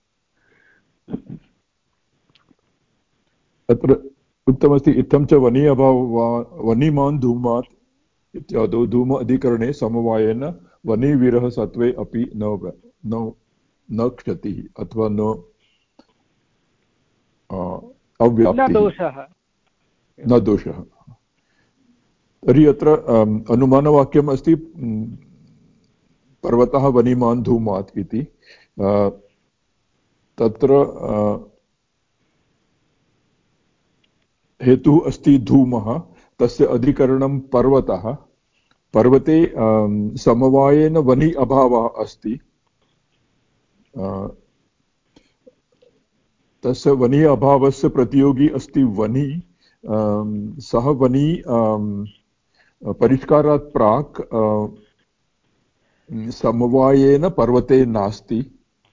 अत्र उक्तमस्ति इत्थं च वह्नि अभावः वह्निमान् धूमात् इत्यादौ धूम अधिकरणे समवायेन वह्निविरह सत्त्वे अपि न न न क्षतिः अथवा न अव्याप्तिः न दोषः। तर्हि अत्र अनुमानवाक्यम् अस्ति पर्वतः वह्निमान् धूमात् इति, तत्र हेतुः अस्ति धूमः, तस्य अधिकरणं पर्वतः, पर्वते समवायेन वह्नि अभावः अस्ति, तस्य वह्नि अभावस्य प्रतियोगी अस्ति वह्निः, सः वह्निः परिष्कारात् प्राक् समवायेन पर्वते नास्ति,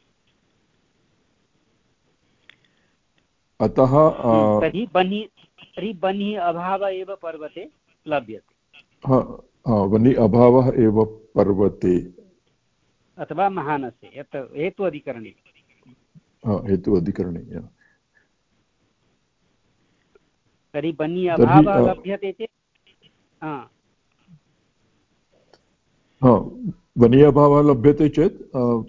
अतः तर्हि वह्निः अभावः एव पर्वते लभ्यते। वह्नि अभावः एव पर्वते अथवा महानसे यत् हेतु अधिकरणे हेतु अधिकरणे तर्हि वह्नि अभावः लभ्यते चेत् वनि अभावः लभ्यते चेत्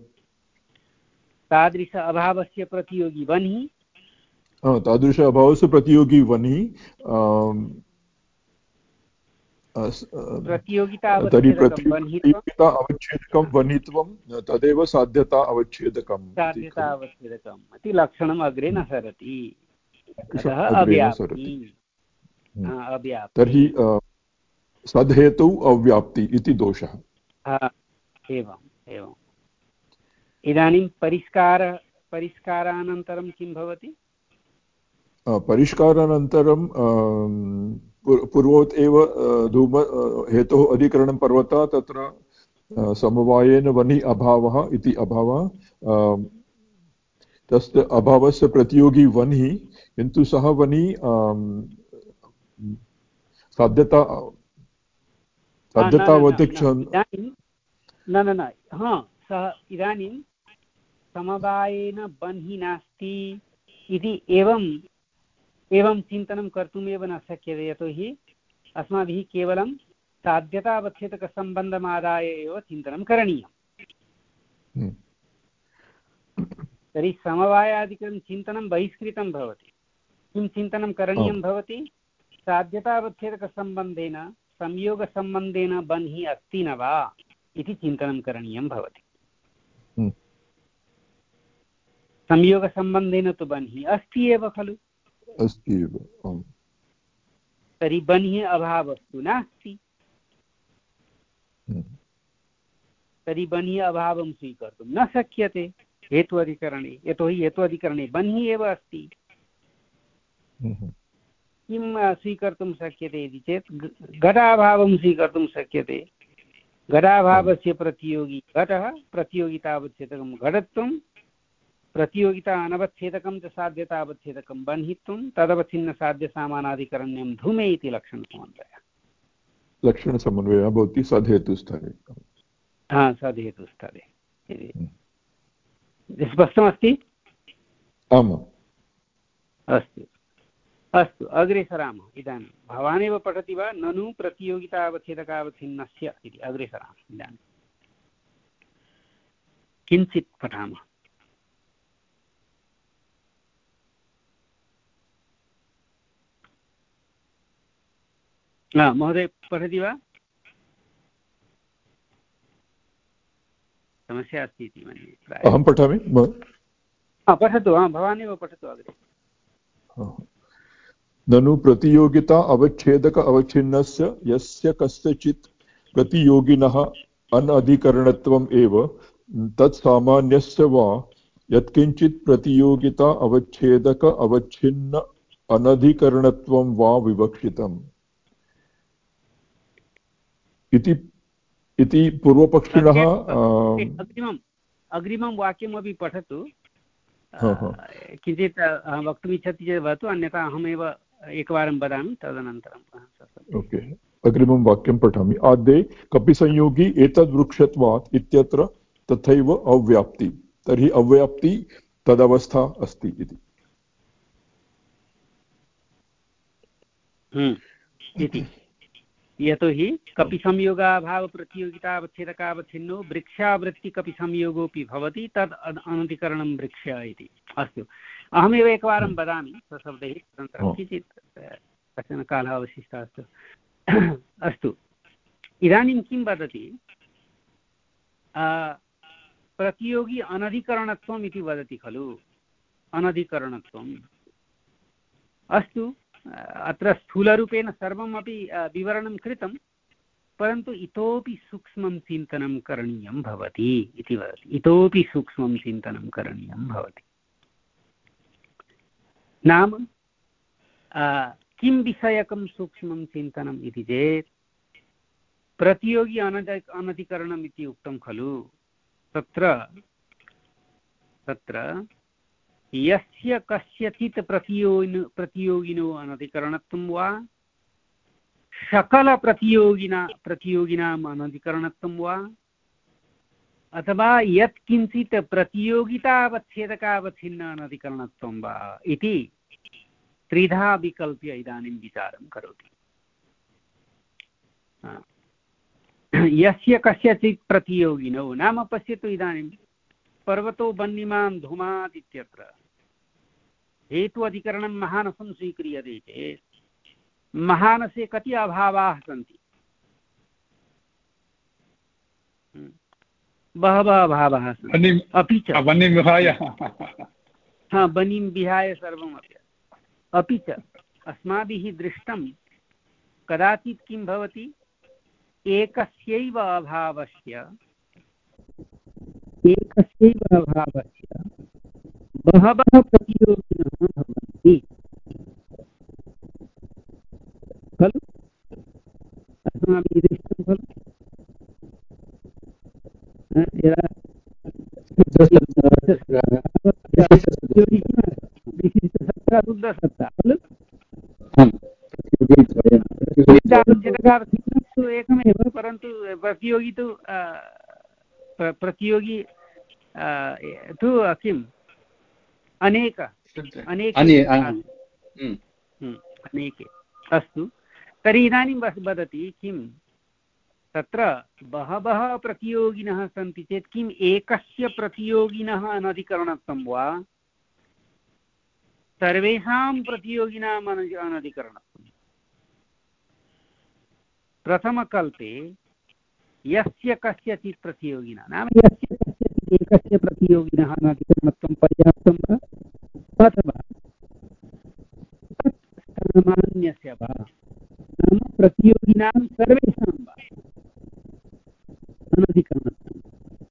तादृश अभावस्य प्रतियोगी वह्नि तादृश अभावस्य प्रतियोगी वनि प्रतियोगिता तर्हि प्रतियोगिता अवच्छेदकं वनित्वं तदेव साध्यता अवच्छेदकं साध्यता अवच्छेदकम् इति लक्षणम् अग्रे न सरति अतः अव्याप्ति अव्याप्ति तर्हि सद्हेतौ अव्याप्ति इति दोषः एवम् एवम् इदानीं परिष्कार परिष्कारानन्तरं किं भवति परिष्कारानन्तरं पूर्ववत् एव धूम हेतोः अधिकरणं पर्वतः तत्र समवायेन वनि अभावः इति अभावः तस्य अभावस्य प्रतियोगी वह्निः किन्तु सः वह्नि साध्यता साध्यतावतिक्षण न न न हा सः इदानीं समवायेन वह्निः नास्ति इति एवं एवं चिन्तनं कर्तुमेव न शक्यते यतोहि अस्माभिः केवलं साध्यतावच्छेदकसम्बन्धमादाय एव चिन्तनं करणीयम् तर्हि समवायादिकं चिन्तनं बहिष्कृतं भवति किं चिन्तनं करणीयं भवति साध्यतावच्छेदकसम्बन्धेन संयोगसम्बन्धेन वह्निः अस्ति न वा इति चिन्तनं करणीयं भवति संयोगसम्बन्धेन तु वह्निः अस्ति एव खलु अस्ति एव तर्हि वह्निः अभावस्तु नास्ति तर्हि वह्निः अभावं स्वीकर्तुं न शक्यते हेत्वधिकरणे यतोहि हेत्वधिकरणे वह्निः एव अस्ति किं स्वीकर्तुं शक्यते इति चेत् घटाभावं स्वीकर्तुं शक्यते घटाभावस्य प्रतियोगी घटः प्रतियोगितावच्छेदकं घटत्वं प्रतियोगिता अनवच्छेदकं च साध्यतावच्छेदकं वह्नित्वं तदवच्छिन्नसाध्यसामानाधिकरण्यं धूमे इति लक्षणसमन्वयः लक्षणसमन्वयः भवति सद्हेतुस्थले हा सद्हेतुस्थले स्पष्टमस्ति आम् अस्तु अस्तु अग्रे सरामः इदानीं भवानेव पठति वा ननु प्रतियोगितावच्छेदकावच्छिन्नस्य इति अग्रे सरामः इदानीं किञ्चित् पठामः महोदय पठति वा समस्या अस्ति इति मन्ये अहं पठामि पठतु भवानेव पठतु अग्रे ननु प्रतियोगिता अवच्छेदक अवच्छिन्नस्य यस्य कस्यचित् प्रतियोगिनः अनधिकरणत्वम् एव तत्सामान्यस्य वा यत्किञ्चित् प्रतियोगिता अवच्छेदक अवच्छिन्न अनधिकरणत्वं वा विवक्षितम् इति इति पूर्वपक्षिणः अग्रिमम् अग्रिमं वाक्यमपि पठतु किञ्चित् वक्तुम् इच्छति चेत् भवतु अन्यथा अहमेव एकवारं वदामि तदनन्तरं ओके अग्रिमं वाक्यं पठामि आद्ये कपिसंयोगी एतद्वृक्षत्वात् इत्यत्र तथैव अव्याप्ति तर्हि अव्याप्ति तदवस्था अस्ति इति इति यतोहि कपिसंयोगाभावप्रतियोगितावच्छेदकावच्छिन्नो वृक्षावृत्तिकपिसंयोगोऽपि भवति तद् अनधिकरणं वृक्ष इति अस्तु अहमेव एकवारं वदामि स्वशब्दैः तदनन्तरं किञ्चित् कश्चन कालः अवशिष्टः अस्तु अस्तु इदानीं किं वदति प्रतियोगी अनधिकरणत्वम् इति वदति खलु अनधिकरणत्वम् अस्तु अत्र स्थूलरूपेण सर्वमपि विवरणं कृतं परन्तु इतोपि सूक्ष्मं चिन्तनं करणीयं भवति इति वदति इतोपि सूक्ष्मं चिन्तनं करणीयं भवति नाम किं विषयकं सूक्ष्मं चिन्तनम् इति चेत् प्रतियोगी अनधि अनधिकरणम् इति उक्तं खलु तत्र तत्र यस्य कस्यचित् प्रतियोगिनो प्रतियोगिनो अनधिकरणत्वं वा सकलप्रतियोगिना प्रतियोगिनाम् अनधिकरणत्वं वा अथवा यत्किञ्चित् प्रतियोगितावच्छेदकावच्छिन्न अनधिकरणत्वं वा इति त्रिधा विकल्प्य इदानीं विचारं करोति यस्य कस्यचित् प्रतियोगिनौ नाम पश्यतु इदानीं पर्वतो वह्निमान् धूमात् इत्यत्र हेतु अधिकरणं महानसं स्वीक्रियते चेत् महानसे कति अभावाः सन्ति? बहवः अभावाः सन्ति। अपि च वह्निं विहाय हा वह्निं विहाय सर्वमपि अपि च अस्माभिः दृष्टं कदाचित् किं भवति एकस्यैव अभावस्य एकस्यैव अभावस्य बहवः प्रतियोगिनः भवन्ति खलु अस्माभिः दृष्टं खलु विशिष्टसत्ता शुद्धसत्ता खलु एकमेव परन्तु प्रतियोगी तु प्रतियोगी तु किम् अनेक अनेके अनेके अस्तु तर्हि इदानीं वदति किं तत्र बहवः प्रतियोगिनः सन्ति चेत् किम् एकस्य प्रतियोगिनः अनधिकरणत्वं वा सर्वेषां प्रतियोगिनाम् अनधिकरणत्वं? प्रथमकल्पे यस्य कस्यचित् प्रतियोगिनः नाम यस्य कस्यचित् एकस्य प्रतियोगिनः अनधिकरणत्वं पर्याप्तं वा अथवा सामान्यस्य वा नाम प्रतियोगिनां सर्वेषां वा अनधिकरणत्वम्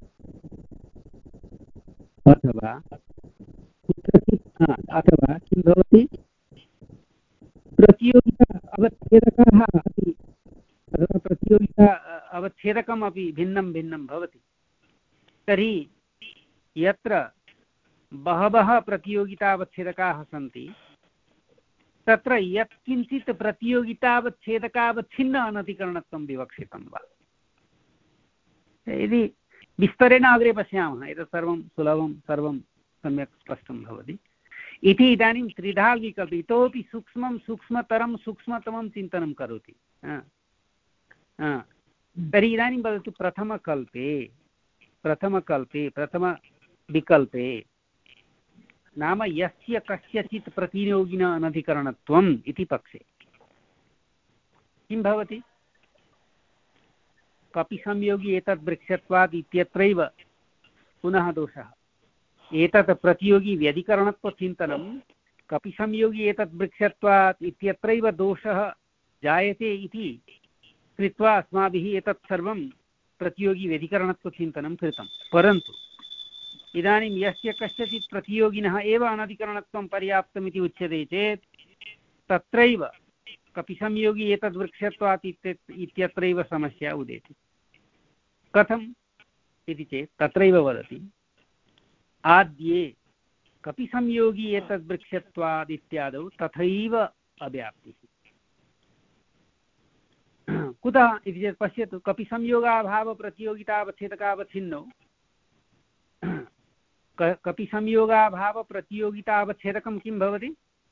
अथवा कुत्रचित् अथवा किं भवति प्रतियोगिता अवच्छेदकाः अपि अथवा प्रतियोगिता अवच्छेदकम् अपि भिन्नं भिन्नं भवति। तर्हि यत्र बहवः प्रतियोगितावच्छेदकाः सन्ति तत्र यत्किञ्चित् प्रतियोगितावच्छेदकावच्छिन्न अनधिकरणत्वं विवक्षितं वा? यदि विस्तरेण अग्रे पश्यामः एतत् सर्वं सुलभं सर्वं सम्यक् स्पष्टं भवति इति। इदानीं त्रिधा विकल्प इतोपि सूक्ष्मं सूक्ष्मतरं सूक्ष्मतमं चिन्तनं करोति। तर्हि इदानीं वदतु प्रथमकल्पे प्रथमकल्पे प्रथमविकल्पे नाम यस्य कस्यचित् प्रतियोगिनः अनधिकरणत्वम् इति पक्षे किं भवति? कपि संयोगी एतद् वृक्षत्वात् इत्यत्रैव पुनः दोषः। एतत् प्रतियोगी व्यधिकरणत्वचिन्तनं कपि संयोगी एतद् वृक्षत्वात् इत्यत्रैव दोषः जायते इति कृत्वा अस्माभिः एतत् सर्वं प्रतियोगी व्यधिकरणत्वचिन्तनं कृतं। परन्तु इदानीं यस्य कस्यचित् प्रतियोगिनः एव अनधिकरणत्वं पर्याप्तमिति उच्यते चेत् तत्रैव कपि संयोगी एतद् वृक्षत्वात् इत्यत्रैव समस्या उदेति। कथम् इति चेत् तत्रैव वदति आद्ये कपि संयोगी एतद् वृक्षत्वात् इत्यादौ तथैव अव्याप्तिः। कुतः इति चेत् पश्यतु कपि संयोगाभावप्रतियोगितावच्छेदकावच्छिन्नौ कपि संयोगाभावप्रतियोगितावच्छेदकं किं भवति?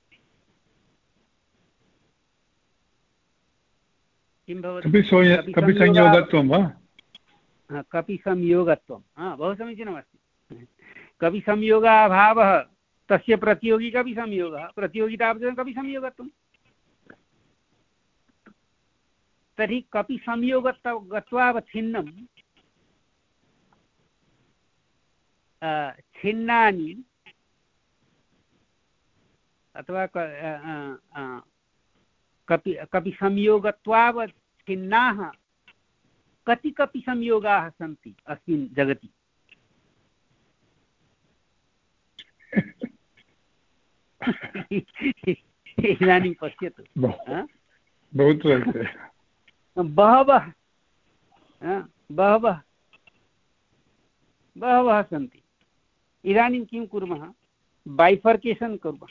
किं भवति? कपि संयोगत्वं वा? कपि संयोगत्वं बहु समीचीनमस्ति। कपि संयोगाभावः तस्य प्रतियोगी कपि संयोगः प्रतियोगितावच्छेदकं कपि संयोगत्वं। तर्हि कपि संयोगत्वावच्छिन्नं छिन्नानि अथवा कपि कपि संयोगत्वावच्छिन्नाः कति कपि संयोगाः सन्ति अस्मिन् जगति? इदानीं पश्यतु बहवः बहवः बहवः सन्ति। इदानीं किं कुर्मः? बाइफर्केशन् कुर्मः,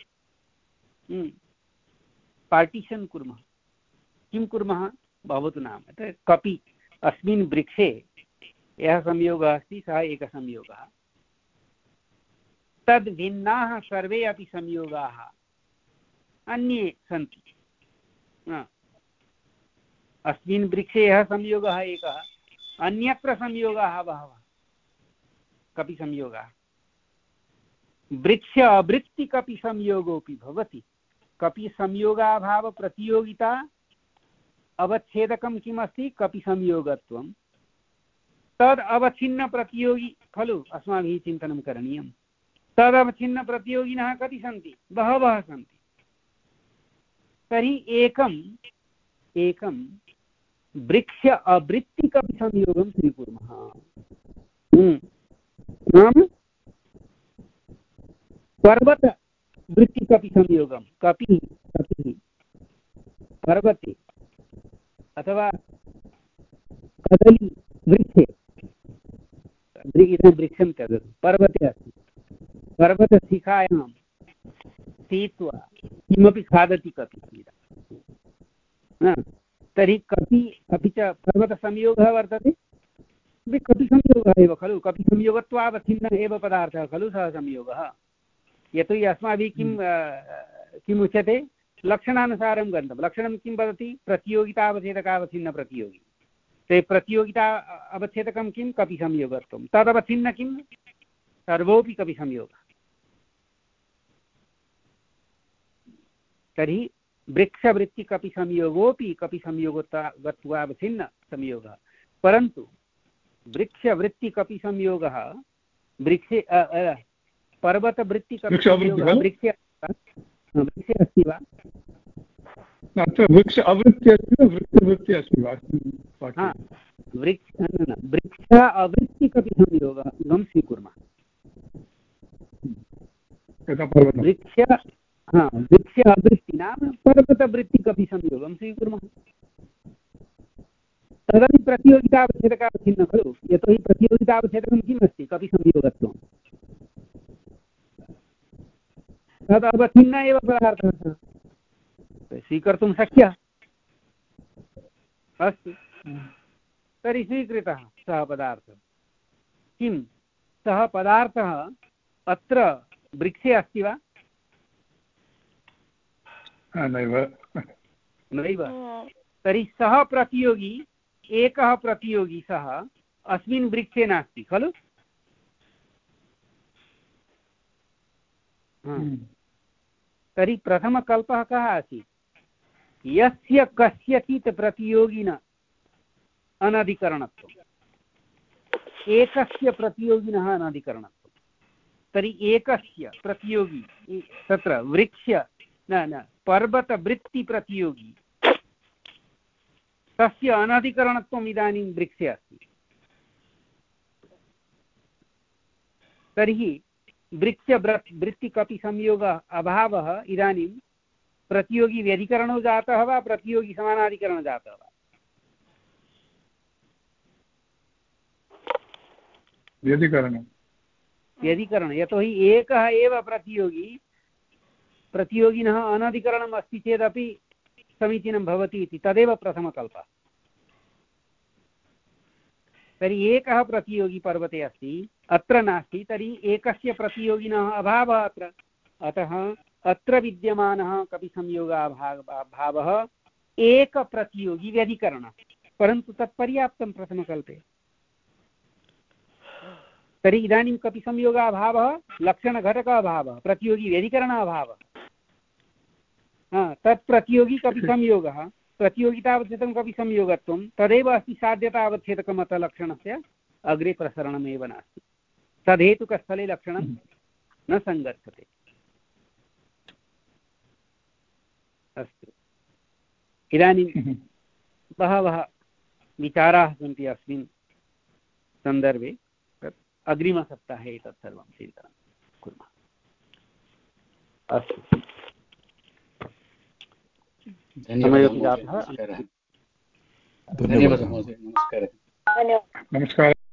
पार्टीशन् कुर्मः। किं कुर्मः? भवतु नाम कपि अस्मिन् वृक्षे यः संयोगः अस्ति सः एकः संयोगः, तद् भिन्नाः सर्वे अपि संयोगाः अन्ये सन्ति। अस्मिन् वृक्षे यः संयोगः एकः अन्यत्र संयोगाः बहवः कपि संयोगाः वृक्ष अवृत्ति कपि संयोगोऽपि भवति कपि संयोगाभाव प्रतियोगिता अवच्छेदकं किमस्ति कपि संयोगत्वं तद् अवच्छिन्न प्रतियोगी खलु अस्माभिः चिन्तनं करणीयं तद् अवच्छिन्न प्रतियोगिनः कति सन्ति बहवः सन्ति तर्हि एकम् एकं वृक्ष अवृत्ति कपि संयोगं स्वीकुर्मः नाम पर्वत वृत्ति कपि संयोगं कपिः कपिः पर्वते अथवा कदली वृक्षे वृक्षं त्यजतु पर्वते अस्ति पर्वतशिखायां स्थित्वा किमपि खादति कपिः तर्हि कपि अपि च पर्वतसंयोगः वर्तते कपिसंयोगः एव खलु कपिसंयोगत्वावच्छिन्नः एव पदार्थः खलु सः संयोगः यतोहि अस्माभिः किं किम् उच्यते लक्षणानुसारं गन्तव्यं लक्षणं किं वदति प्रतियोगितावच्छेदकावच्छिन्न प्रतियोगी ते प्रतियोगिता अवच्छेदकं किं कपिसंयोगत्वं तदवच्छिन्न किं सर्वोऽपि कपिसंयोगः तर्हि वृक्षवृत्तिकपिसंयोगोऽपि कपिसंयोगत्वावच्छिन्न संयोगः परन्तु वृक्षवृत्तिकपिसंयोगः वृक्षे पर्वतवृत्तिकपिसंयोगः वृक्षे वृक्षे अस्ति वा अत्र वृक्ष अवृत्ति अस्ति वा वृक्षवृत्ति अस्ति वा वृक्ष न वृक्ष अवृत्तिकपिसंयोगं स्वीकुर्मः वृक्ष हा वृक्ष अवृत्ति नाम पर्वतवृत्तिकपिसंयोगं स्वीकुर्मः तदपि प्रतियोगितावच्छेदकावच्छिन्नं खलु यतोहि प्रतियोगितावच्छेदकं किम् अस्ति कपिसंयोगत्वं तदवच्छिन्न एव पदार्थः स्वीकर्तुं शक्यः अस्तु तर्हि स्वीकृतः सः पदार्थः किं सः पदार्थः अत्र वृक्षे अस्ति वा नैव नैव तर्हि सः प्रतियोगी एकः प्रतियोगी सः अस्मिन् वृक्षे नास्ति खलु तर्हि प्रथमकल्पः कः आसीत् यस्य कस्यचित् प्रतियोगिन अनधिकरणत्वम् एकस्य प्रतियोगिनः अनधिकरणत्वं तर्हि एकस्य प्रतियोगी तत्र वृक्ष न न पर्वतवृत्तिप्रतियोगी तस्य अनधिकरणत्वम् इदानीं वृक्षे अस्ति तर्हि वृक्ष वृत्तिकपि संयोग अभावः इदानीं प्रतियोगी व्यधिकरणो जातः वा प्रतियोगी समानाधिकरणो जातः वा व्यधिकरणं व्यधिकरणं यतोहि एकः एव प्रतियोगी प्रतियोगिनः अनधिकरणम् अस्ति चेदपि समीचीनं भवति इति तदेव प्रथमकल्पः तर्हि एकः प्रतियोगी पर्वते अस्ति अत्र नास्ति तर्हि एकस्य प्रतियोगिनः अभावः अत्र अतः अत्र विद्यमानः कपिसंयोगाभावः एकप्रतियोगी व्यधिकरणः परन्तु तत् पर्याप्तं प्रथमकल्पे तर्हि इदानीं कपिसंयोगाभावः लक्षणघटकाभावः प्रतियोगी व्यधिकरणाभावः तत् प्रतियोगी कपिसंयोगः प्रतियोगितावच्छेदकं कपिसंयोगत्वं तदेव अस्ति साध्यतावच्छेदकम् अतः लक्षणस्य अग्रे प्रसरणमेव नास्ति तद्धेतुकस्थले लक्षणं न सङ्गच्छते अस्तु इदानीं बहवः विचाराः सन्ति अस्मिन् सन्दर्भे तत् अग्रिमसप्ताहे एतत् सर्वं चिन्तनं कुर्मः अस्तु धन्यवादः महोदय नमस्कारः धन्यवादः महोदय नमस्कारः नमस्कारः